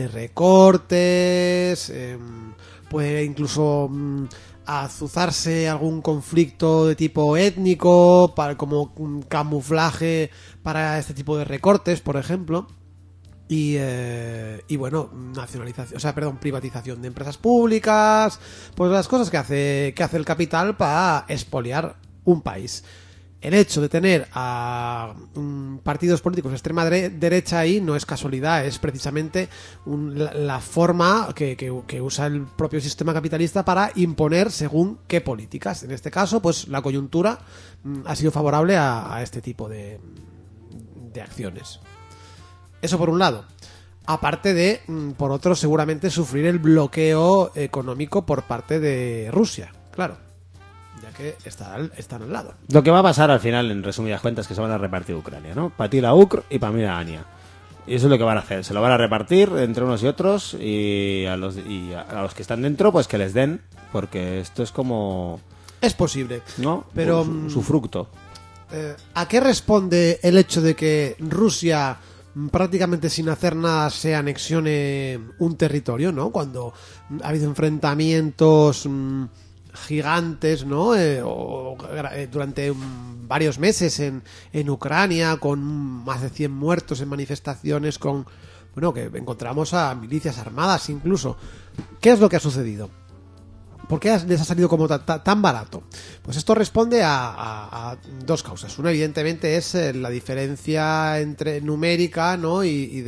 recortes, puede incluso azuzarse algún conflicto de tipo étnico como un camuflaje para este tipo de recortes, por ejemplo. Y bueno, privatización de empresas públicas, pues las cosas que hace el capital para expoliar un país. El hecho de tener a partidos políticos de extrema derecha ahí no es casualidad, es precisamente la forma que usa el propio sistema capitalista para imponer según qué políticas. En este caso, pues la coyuntura ha sido favorable a este tipo de acciones. Eso por un lado. Aparte de, por otro, seguramente sufrir el bloqueo económico por parte de Rusia, claro, ya que están al lado. Lo que va a pasar al final, en resumidas cuentas, es que se van a repartir Ucrania, ¿no? Para ti la Ucr y para mí la Ania. Y eso es lo que van a hacer. Se lo van a repartir entre unos y otros y a los que están dentro, pues que les den, porque esto es como... Es posible, ¿no? pero Su fructo. ¿a qué responde el hecho de que Rusia prácticamente sin hacer nada se anexione un territorio, ¿no? Cuando ha habido enfrentamientos gigantes, ¿no? Durante varios meses en Ucrania, con más de 100 muertos en manifestaciones, que encontramos a milicias armadas incluso. ¿Qué es lo que ha sucedido? ¿Por qué les ha salido como tan barato? Pues esto responde a dos causas. Una, evidentemente, es la diferencia entre numérica, ¿no?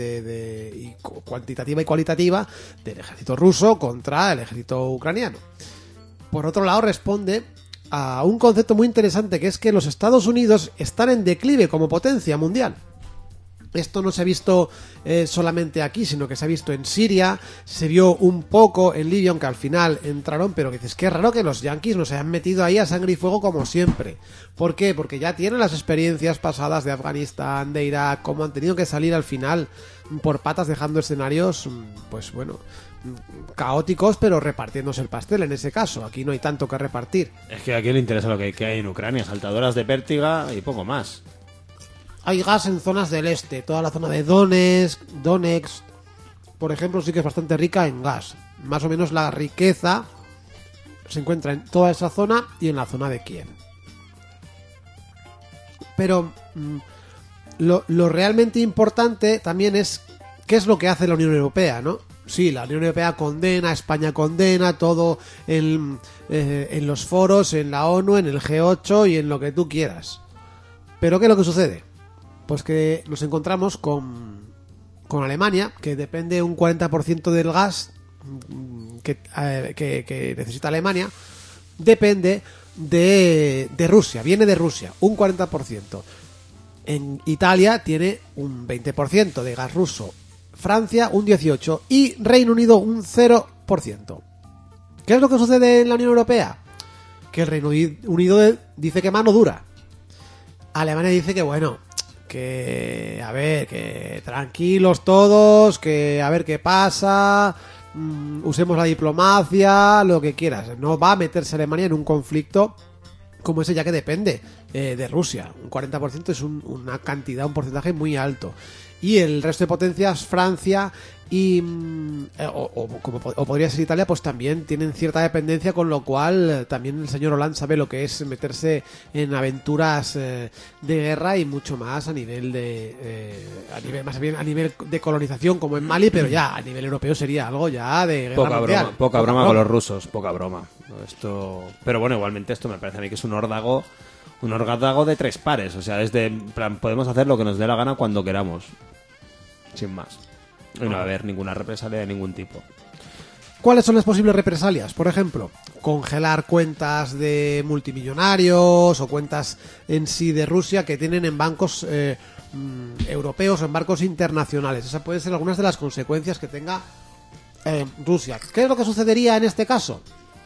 y cuantitativa y cualitativa del ejército ruso contra el ejército ucraniano. Por otro lado, responde a un concepto muy interesante, que es que los Estados Unidos están en declive como potencia mundial. Esto no se ha visto solamente aquí, sino que se ha visto en Siria, se vio un poco en Libia, aunque al final entraron, pero dices, qué raro que los yanquis no se hayan metido ahí a sangre y fuego como siempre. ¿Por qué? Porque ya tienen las experiencias pasadas de Afganistán, de Irak, cómo han tenido que salir al final por patas, dejando escenarios, pues bueno, caóticos, pero repartiéndose el pastel en ese caso. Aquí no hay tanto que repartir. Es que a quién le interesa lo que hay en Ucrania, saltadoras de pértiga y poco más. Hay gas en zonas del este, toda la zona de Donetsk, por ejemplo, sí que es bastante rica en gas. Más o menos la riqueza se encuentra en toda esa zona y en la zona de Kiev. Pero lo realmente importante también es ¿qué es lo que hace la Unión Europea, no? Sí, la Unión Europea condena, España condena, todo en los foros, en la ONU, en el G8 y en lo que tú quieras. ¿Pero qué es lo que sucede? Pues que nos encontramos con Alemania, que depende un 40% del gas que necesita Alemania, depende de Rusia, viene de Rusia, un 40%. En Italia tiene un 20% de gas ruso, Francia un 18% y Reino Unido un 0%. ¿Qué es lo que sucede en la Unión Europea? Que el Reino Unido dice que mano dura. Alemania dice que bueno, que a ver, que tranquilos todos, que a ver qué pasa, usemos la diplomacia, lo que quieras. No va a meterse Alemania en un conflicto como ese, ya que depende de Rusia. Un 40% es una cantidad, un porcentaje muy alto. Y el resto de potencias, Francia y o podría ser Italia, pues también tienen cierta dependencia, con lo cual también el señor Hollande sabe lo que es meterse en aventuras de guerra y mucho más a nivel a nivel de colonización, como en Mali, pero ya a nivel europeo sería algo ya de guerra mundial. Poca broma con los rusos, poca broma. Pero bueno, igualmente esto me parece a mí que es un órdago de tres pares, o sea, podemos hacer lo que nos dé la gana cuando queramos, sin más. Y no va a haber ninguna represalia de ningún tipo. ¿Cuáles son las posibles represalias? Por ejemplo, congelar cuentas de multimillonarios o cuentas en sí de Rusia que tienen en bancos europeos o en bancos internacionales. Esas pueden ser algunas de las consecuencias que tenga Rusia. ¿Qué es lo que sucedería en este caso?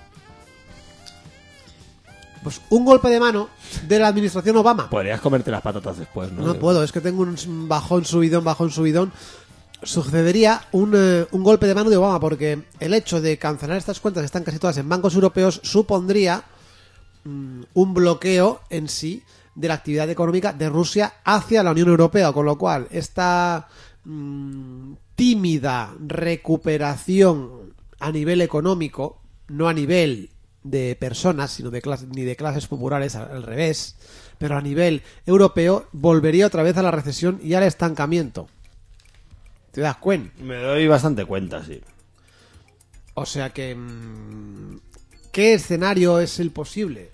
Pues un golpe de mano de la administración Obama. Podrías comerte las patatas después, ¿no? No puedo, es que tengo un bajón, subidón. Sucedería un golpe de mano de Obama, porque el hecho de cancelar estas cuentas, que están casi todas en bancos europeos, supondría un bloqueo en sí de la actividad económica de Rusia hacia la Unión Europea, con lo cual esta tímida recuperación a nivel económico, no a nivel de personas, sino ni de clases populares, al revés, pero a nivel europeo, volvería otra vez a la recesión y al estancamiento. ¿Te das cuenta? Me doy bastante cuenta, sí. O sea que... ¿qué escenario es el posible?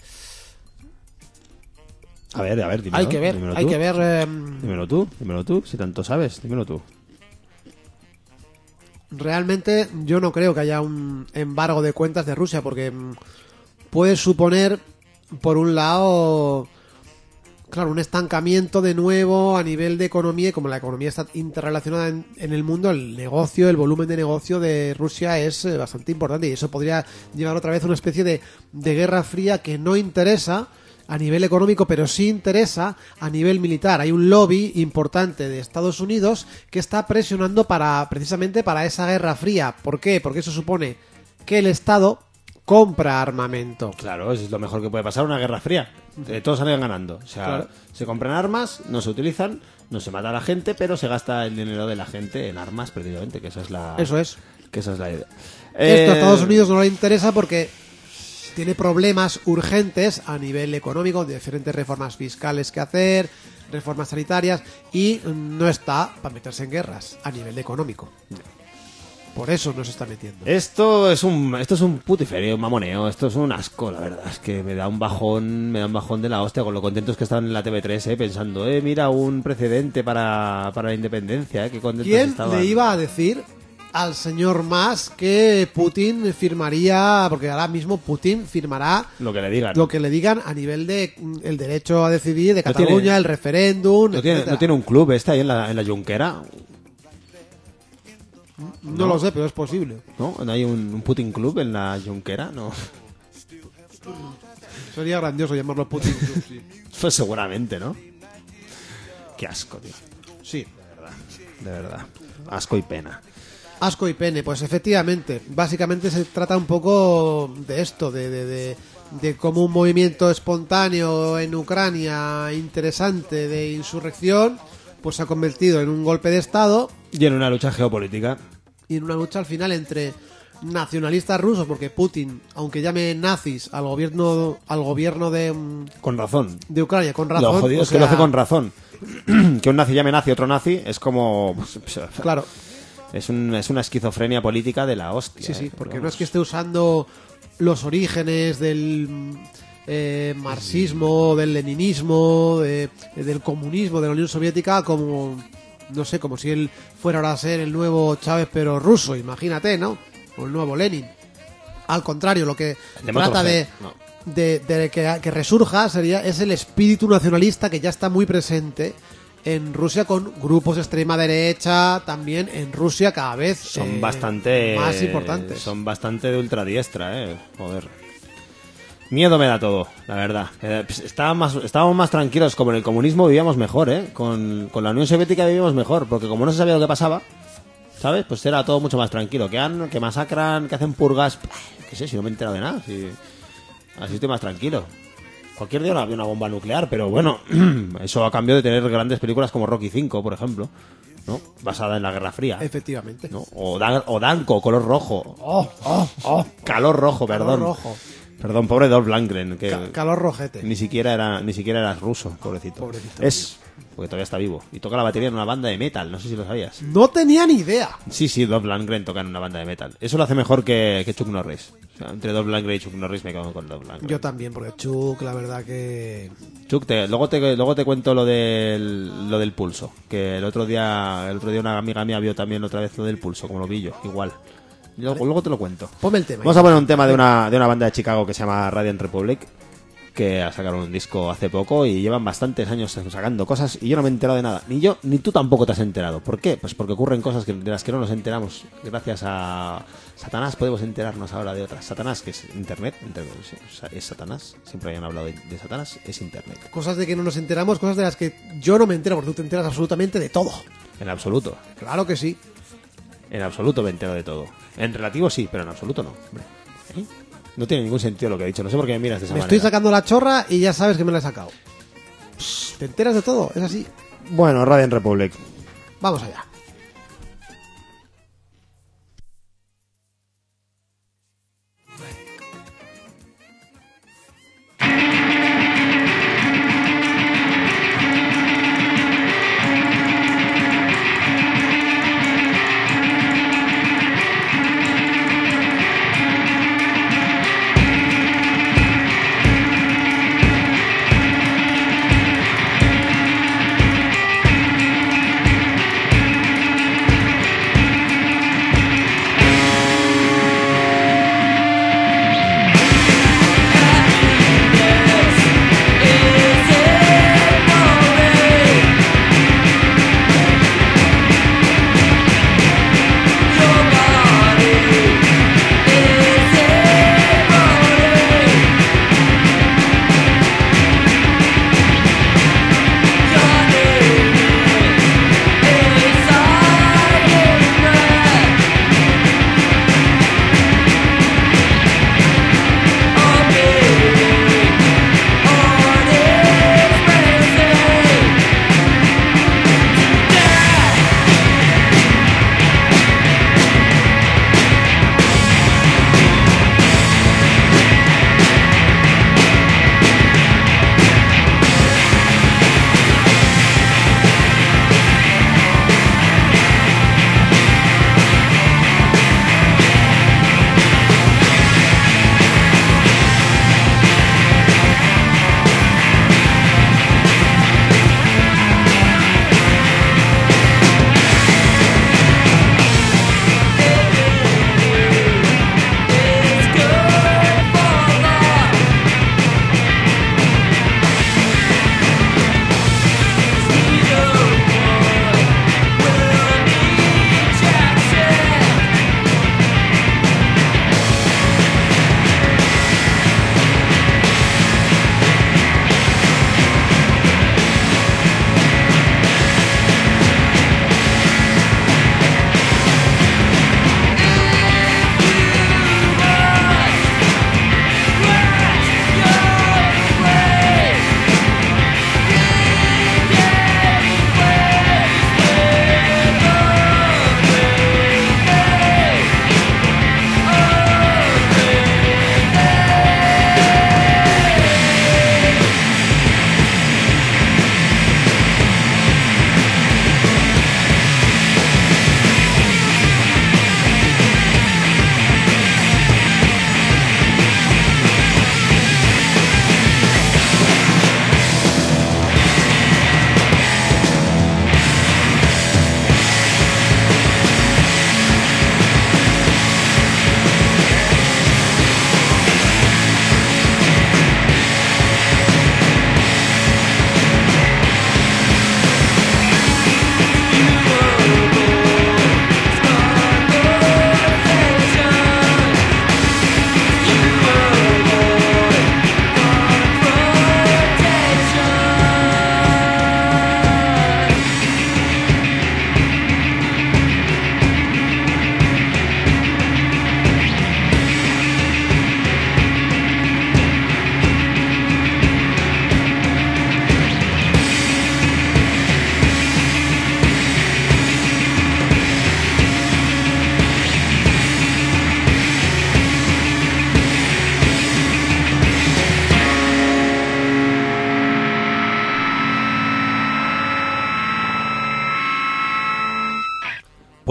A ver, dímelo. Hay que ver. Dímelo tú, si tanto sabes, dímelo tú. Realmente yo no creo que haya un embargo de cuentas de Rusia, porque puede suponer, por un lado, claro, un estancamiento de nuevo a nivel de economía, y como la economía está interrelacionada en el mundo, el volumen de negocio de Rusia es bastante importante, y eso podría llevar otra vez a una especie de guerra fría que no interesa a nivel económico, pero sí interesa a nivel militar. Hay un lobby importante de Estados Unidos que está presionando precisamente para esa guerra fría. ¿Por qué? Porque eso supone que el Estado compra armamento. Claro, eso es lo mejor que puede pasar, una guerra fría. Todos salen ganando. O sea, claro, se compran armas, no se utilizan, no se mata a la gente, pero se gasta el dinero de la gente en armas, precisamente, que esa es la... Eso es. Que esa es la idea. Esto a Estados Unidos no le interesa porque tiene problemas urgentes a nivel económico, de diferentes reformas fiscales que hacer, reformas sanitarias, y no está para meterse en guerras a nivel económico. Por eso no se está metiendo. Esto es un putiferio, un mamoneo, esto es un asco, la verdad. Es que me da un bajón de la hostia, con lo contentos que estaban en la TV3, pensando, mira, un precedente para la independencia, qué contentos ¿Quién estaban. le iba a decir al señor Musk que Putin firmaría, porque ahora mismo Putin firmará lo que le digan a nivel de el derecho a decidir de Cataluña, el referéndum, no tiene un club ahí en la Junquera? No lo sé, pero es posible. ¿No hay un Putin Club en la Junquera? No. Sería grandioso llamarlo Putin Club, sí. Pues seguramente, ¿no? Qué asco, tío. Sí. De verdad. Asco y pena. Asco y pene, pues efectivamente. Básicamente se trata un poco de esto, de cómo un movimiento espontáneo en Ucrania interesante de insurrección, pues se ha convertido en un golpe de Estado. Y en una lucha geopolítica. Y en una lucha al final entre nacionalistas rusos, porque Putin, aunque llame nazis al gobierno de... Con razón. De Ucrania, con razón. Lo jodido es que lo hace con razón. Que un nazi llame nazi a otro nazi es como... Claro. Es una esquizofrenia política de la hostia. Sí, sí, porque no Vamos. es que esté usando los orígenes del marxismo, del leninismo, del comunismo, de la Unión Soviética como, no sé, como si él fuera ahora a ser el nuevo Chávez pero ruso, imagínate, ¿no? O el nuevo Lenin. Al contrario, lo que De trata Motorhead, no. de que resurja es el espíritu nacionalista que ya está muy presente en Rusia, con grupos de extrema derecha también en Rusia cada vez Son bastante más importantes. Son bastante de ultradiestra, joder. Miedo me da todo, la verdad. Estábamos más tranquilos, como en el comunismo vivíamos mejor, con la Unión Soviética vivíamos mejor, porque como no se sabía lo que pasaba, ¿sabes? Pues era todo mucho más tranquilo. Que masacran, que hacen purgas, qué sé, si no me he enterado de nada, así estoy más tranquilo. Cualquier día había una bomba nuclear, pero bueno, eso a cambio de tener grandes películas como Rocky V, por ejemplo, ¿no? Basada en la Guerra Fría. Efectivamente. ¿No? O Danko, color rojo. Calor rojo, Calor perdón. rojo. Perdón, pobre Dolph Lundgren, que Calor rojete. ni siquiera era ruso, pobrecito. Pobrecito. Porque todavía está vivo. Y toca la batería en una banda de metal, no sé si lo sabías. No tenía ni idea. Sí, Dolph Lundgren toca en una banda de metal. Eso lo hace mejor que Chuck Norris. O sea, entre Dolph Lundgren y Chuck Norris me quedo con Dolph Lundgren. Yo también, porque Chuck, la verdad que... Chuck, luego te cuento lo del pulso. Que el otro día una amiga mía vio también otra vez lo del pulso, como lo vi yo, igual. Luego te lo cuento. Ponme el tema. Vamos a poner un tema de una banda de Chicago que se llama Radiant Republic, que sacaron un disco hace poco y llevan bastantes años sacando cosas y yo no me he enterado de nada. Ni yo, ni tú tampoco te has enterado. ¿Por qué? Pues porque ocurren cosas de las que no nos enteramos. Gracias a Satanás podemos enterarnos ahora de otras. Satanás, que es Internet, es Satanás. Siempre habían hablado de Satanás, es Internet. Cosas de que no nos enteramos, cosas de las que yo no me entero, porque tú te enteras absolutamente de todo. En absoluto. Claro que sí. En absoluto me entero de todo. En relativo sí, pero en absoluto no. Hombre. ¿Eh? No tiene ningún sentido lo que he dicho. No sé por qué me miras de esa Me manera. estoy sacando la chorra y ya sabes que me la he sacado. Te enteras de todo, es así. Bueno, Radiant Republic. Vamos allá. Thank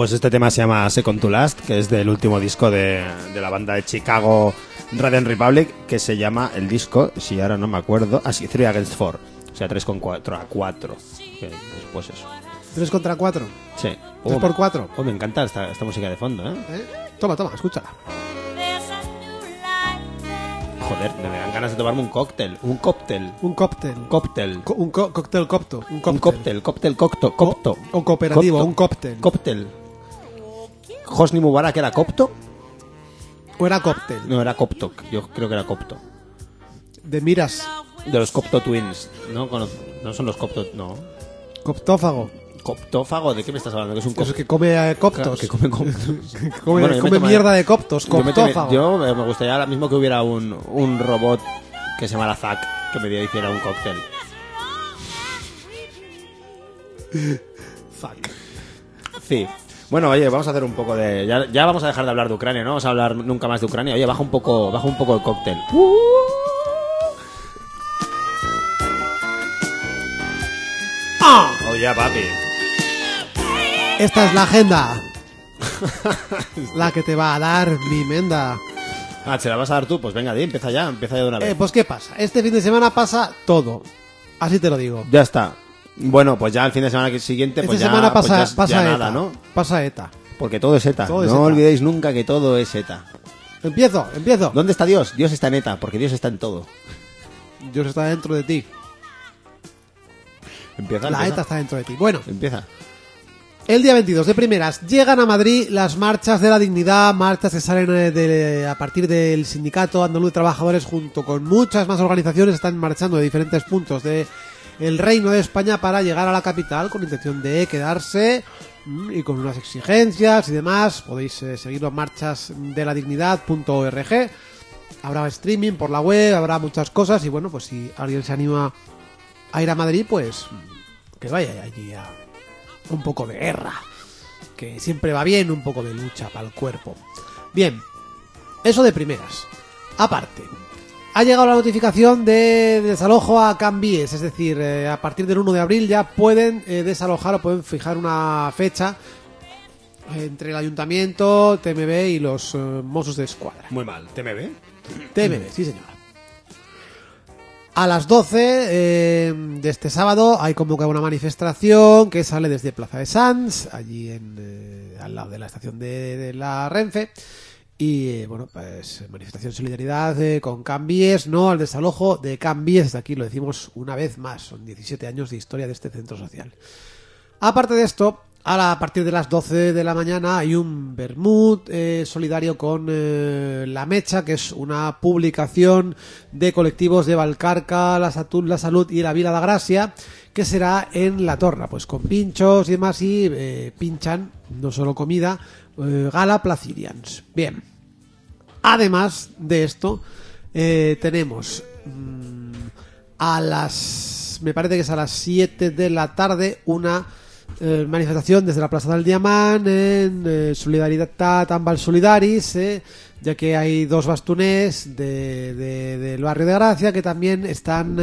Pues este tema se llama Second to Last, que es del último disco de la banda de Chicago Radiant Republic, que se llama el disco, si ahora no me acuerdo, así, 3 Against 4, o sea, 3 con 4 a 4, que pues eso. 3 contra 4. Sí. 3 por 4. Oh, me encanta esta música de fondo, ¿eh? Toma, escúchala. Joder, me dan ganas de tomarme un cóctel. Un cóctel. Un cóctel. Cóctel. Cóctel copto. Un cóctel copto. O cooperativo, Copto. un cóctel. Cóctel. Hosni Mubarak era copto. ¿O era cóctel? No, era copto. Yo creo que era copto. De miras. De los Copto Twins. No, no son los Copto. No. Coptófago. ¿Coptófago? ¿De qué me estás hablando? Que es un Eso que come coptos. Que come coptos. Que come, Bueno, yo me come tomo- mierda de coptos. Coptófago. Yo me gustaría ahora mismo que hubiera un robot que se llamara Zack que me hiciera un cóctel. Fuck. Sí. Bueno, oye, vamos a hacer un poco de... Ya vamos a dejar de hablar de Ucrania, no vamos a hablar nunca más de Ucrania. Oye, baja un poco el cóctel. Oye, papi. Esta es la agenda. La que te va a dar mi menda. Ah, ¿se la vas a dar tú? Pues venga, empieza ya de una vez. Pues ¿qué pasa? Este fin de semana pasa todo. Así te lo digo. Ya está. Bueno, pues ya el fin de semana siguiente, pues Esta ya, semana pues pasa, ya pasa ETA. nada, ¿no? Pasa ETA. Porque todo es ETA. Todo es no ETA. olvidéis nunca que todo es ETA. Empiezo. ¿Dónde está Dios? Dios está en ETA, porque Dios está en todo. Dios está dentro de ti. La ETA está dentro de ti. Bueno, Empieza. el día 22 de primeras llegan a Madrid las marchas de la dignidad, marchas que salen a partir del Sindicato Andaluz de Trabajadores junto con muchas más organizaciones, están marchando de diferentes puntos del Reino de España para llegar a la capital con intención de quedarse y con unas exigencias y demás. Podéis seguir las marchas de la dignidad.org. Habrá streaming por la web, habrá muchas cosas y bueno, pues si alguien se anima a ir a Madrid, pues que vaya allí a un poco de guerra, que siempre va bien, un poco de lucha para el cuerpo. Bien, eso de primeras. Aparte, ha llegado la notificación de desalojo a Cambies, es decir, a partir del 1 de abril ya pueden desalojar o pueden fijar una fecha entre el Ayuntamiento, TMB y los Mossos de Escuadra. Muy mal. ¿TMB? TMB, sí señora. A las 12 de este sábado hay convocada una manifestación que sale desde Plaza de Sants, allí al lado de la estación de la Renfe. Y bueno, pues manifestación de solidaridad con Cambies, no al desalojo de Cambies. Desde aquí lo decimos una vez más, son 17 años de historia de este centro social. Aparte de esto, a partir de las 12 de la mañana hay un vermut solidario con La Mecha, que es una publicación de colectivos de Valcarca, La Salud y la Vila da Gracia, que será en La Torre, pues con pinchos y demás, y pinchan, no solo comida, Gala Placirians. Bien, además de esto, tenemos me parece que es a las 7 de la tarde, una manifestación desde la Plaza del Diamant en solidaridad Ambal Solidaris, ya que hay dos bastoners del barrio de Gracia que también están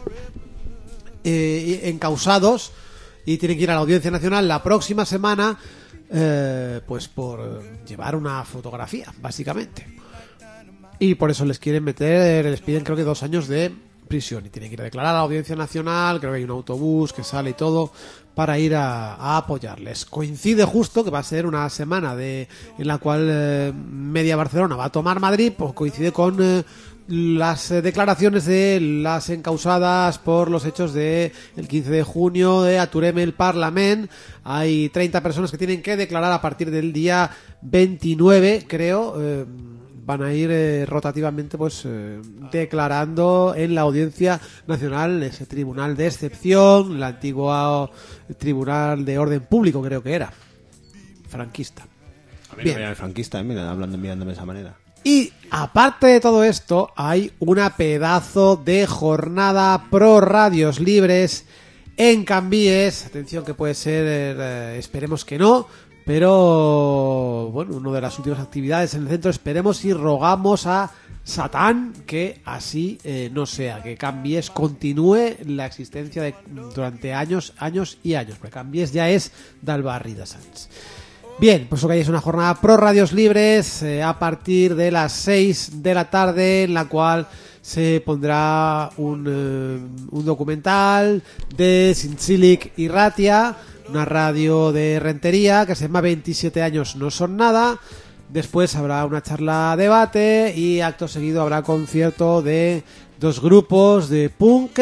encausados y tienen que ir a la Audiencia Nacional la próxima semana, pues por llevar una fotografía, básicamente. Y por eso les quieren les piden creo que 2 años de prisión y tienen que ir a declarar a la Audiencia Nacional. Creo que hay un autobús que sale y todo para ir a apoyarles. Coincide justo que va a ser una semana en la cual Media Barcelona va a tomar Madrid, pues coincide con las declaraciones de las encausadas por los hechos de el 15 de junio de Aturem el Parlament. Hay 30 personas que tienen que declarar a partir del día 29, creo. Van a ir rotativamente pues declarando en la Audiencia Nacional, ese tribunal de excepción, el antiguo tribunal de orden público, creo que era franquista. A mí Bien. no me llama el franquista, mirándome de esa manera. Y aparte de todo esto, hay una pedazo de jornada pro radios libres en Cambies. Atención, que puede ser, esperemos que no, pero bueno, una de las últimas actividades en el centro. Esperemos y rogamos a Satán que así no sea, que Cambies continúe la existencia durante años y años, porque Cambies ya es del barri de Sants. Bien, pues lo que hay es una jornada pro radios libres a partir de las 6 de la tarde, en la cual se pondrá un documental de Zintzilik y Ratia, una radio de Rentería que se llama 27 años no son nada. Después habrá una charla de y acto seguido habrá concierto de dos grupos de punk,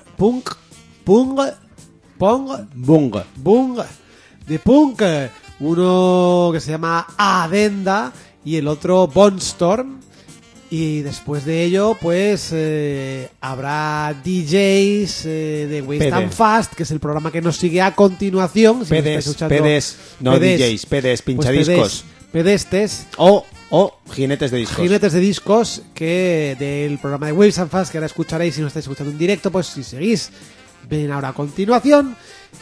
de punk, uno que se llama Adenda y el otro Bonstorm. Y después de ello, pues habrá DJs de Waste and Fast, que es el programa que nos sigue a continuación. Si PDs, no DJs, PDs, pinchadiscos. Pedestes. O jinetes de discos. Jinetes de discos, que del programa de Waves and Fast, que ahora escucharéis si no estáis escuchando en directo, pues si seguís, ven ahora a continuación.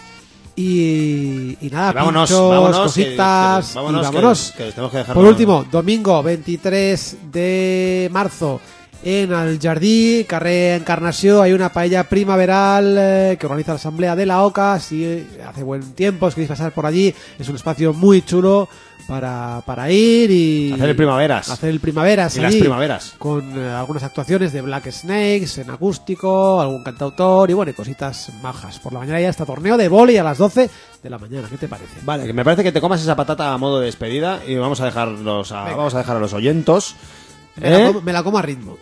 Y nada, vámonos, pinchos, cositas, vámonos. Que tenemos que dejarlo. Por último, domingo 23 de marzo en el Jardí, carrer Encarnació, hay una paella primaveral que organiza la Asamblea de la OCA. Si hace buen tiempo, os queréis pasar por allí, es un espacio muy chulo para ir y hacer el primaveras. Y las primaveras. Con algunas actuaciones de Black Snakes en acústico, algún cantautor y bueno, y cositas majas. Por la mañana ya está torneo de vóley a las 12 de la mañana. ¿Qué te parece? Vale, que me parece que te comas esa patata a modo de despedida y vamos a dejar a los oyentos. Me la como a ritmo.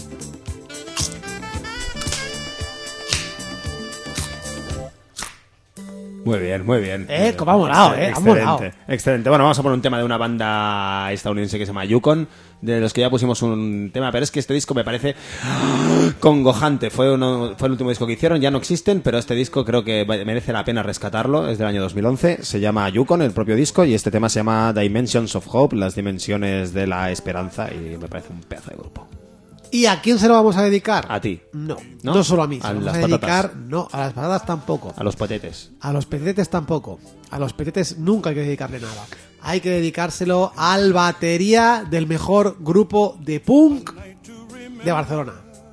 Muy bien. Como ha molado, ha molado. Excelente. Bueno, vamos a poner un tema de una banda estadounidense que se llama Yukon, de los que ya pusimos un tema, pero es que este disco me parece congojante. Fue el último disco que hicieron, ya no existen, pero este disco creo que merece la pena rescatarlo. Es del año 2011, se llama Yukon, el propio disco, y este tema se llama Dimensions of Hope, las dimensiones de la esperanza, y me parece un pedazo de grupo. ¿Y a quién se lo vamos a dedicar? A ti. No solo a mí. A Se lo las vamos a dedicar, patatas. no, a las patatas tampoco. A los potetes. A los petetes tampoco. A los petetes nunca hay que dedicarle nada. Hay que dedicárselo al batería del mejor grupo de punk de Barcelona.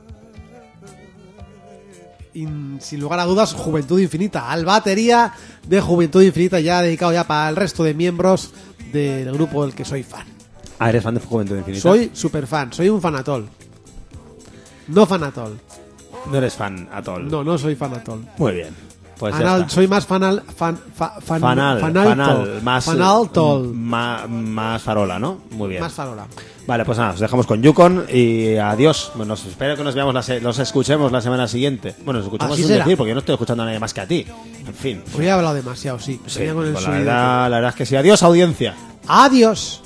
Y, sin lugar a dudas, Juventud Infinita. Al batería de Juventud Infinita, ya dedicado ya para el resto de miembros del grupo del que soy fan. Ah, ¿eres fan de Juventud Infinita? Soy super fan, soy un fanatol. No fanatol. No eres fan atol. No soy fanatol. Muy bien. Pues ya Fanal, está. soy más fanal, fanaltol. Más farola, ¿no? Muy bien. Más farola. Vale, pues nada, os dejamos con Yukon y adiós. Bueno, espero que nos veamos, los escuchemos la semana siguiente. Bueno, nos escuchamos Así sin será. decir, porque yo no estoy escuchando a nadie más que a ti. En fin. Hoy he hablado demasiado, sí. Sí, Venía con el pues la subidón. verdad es que sí. Adiós, audiencia. Adiós.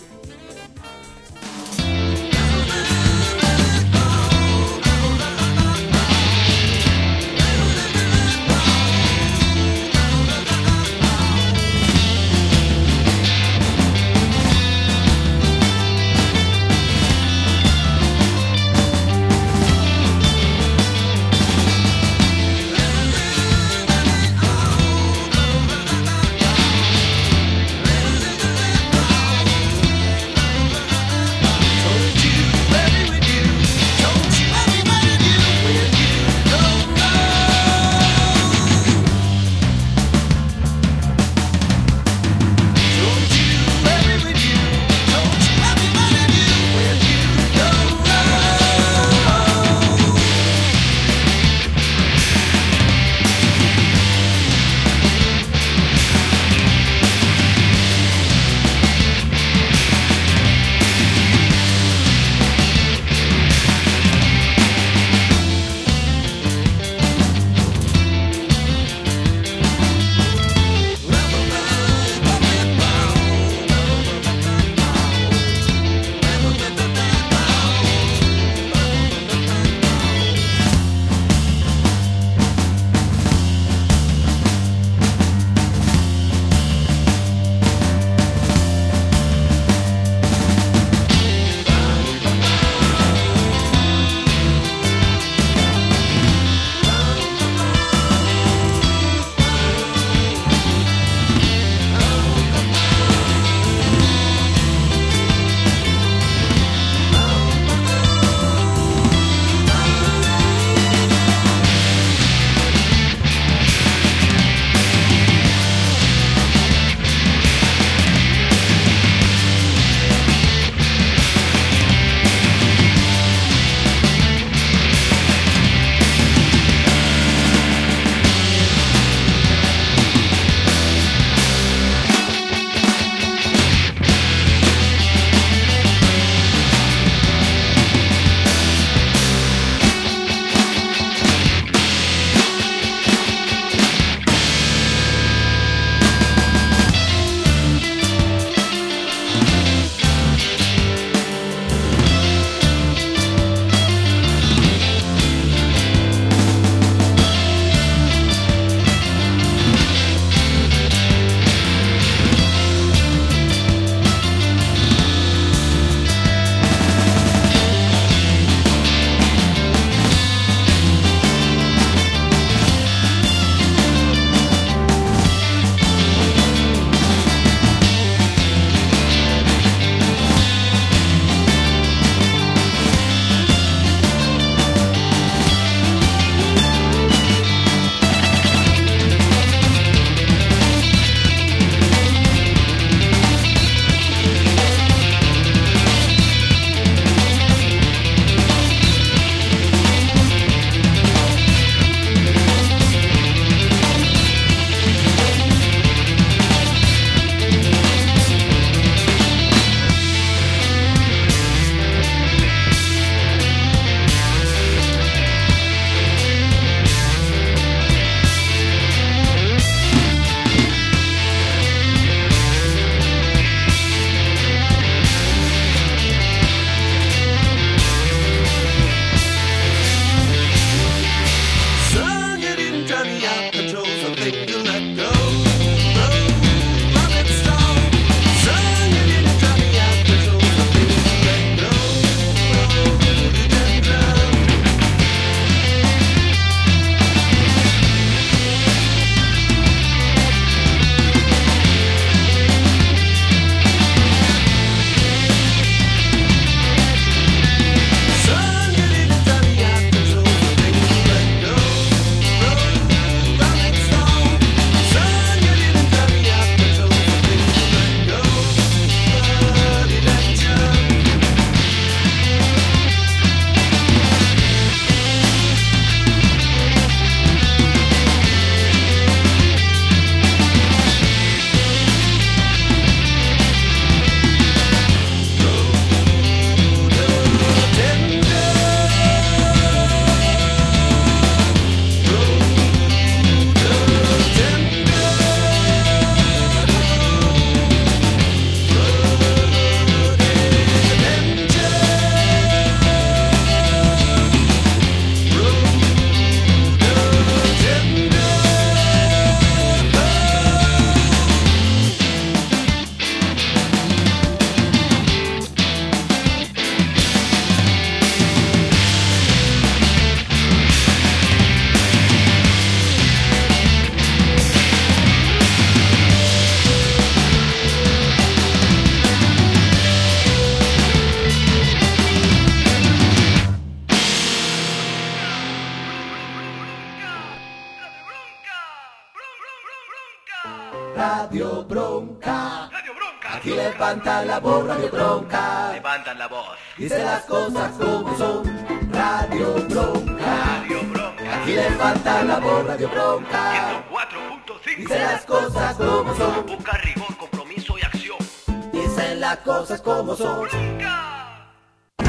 Aquí levantan la voz, Radio Bronca. Levantan la voz. Dice las cosas como son, Radio Bronca. Radio Bronca. Aquí levantan la voz, Radio Bronca. 104.5. Dice las cosas como son, Busca rigor, compromiso y acción. dicen las cosas como son. ¡Bronca!